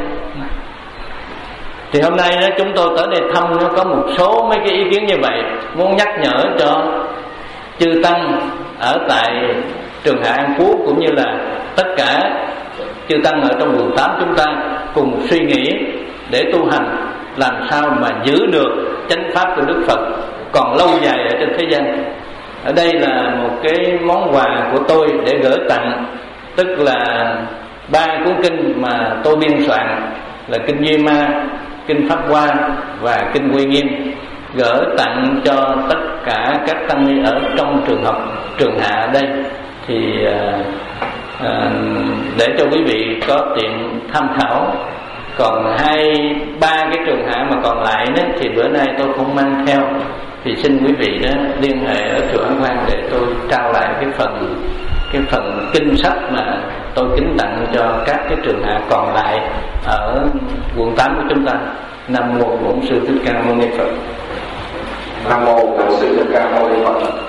Thì hôm nay đó, chúng tôi tới đây thăm nó có một số mấy cái ý kiến như vậy, muốn nhắc nhở cho chư tăng ở tại Trường Hạ An Phú cũng như là tất cả chư tăng ở trong quận tám chúng ta cùng suy nghĩ để tu hành làm sao mà giữ được chánh pháp của Đức Phật còn lâu dài ở trên thế gian. Ở đây là một cái món quà của tôi để gửi tặng, tức là ba cuốn kinh mà tôi biên soạn là kinh Duy Ma, kinh Pháp Hoa và kinh Uy Nghiêm, gửi tặng cho tất cả các tăng ni ở trong trường học Trường Hạ ở đây. Thì à, à, để cho quý vị có tiện tham khảo. Còn hai ba cái trường hạ mà còn lại đó thì bữa nay tôi không mang theo, thì xin quý vị đó liên hệ ở chùa An Quang để tôi trao lại cái phần cái phần kinh sách mà tôi kính tặng cho các cái trường hạ còn lại ở quận tám của chúng ta. Nam mô Bổn Sư Thích Ca Mâu Ni Phật. Nam mô Bổn Sư Thích Ca Mâu Ni Phật.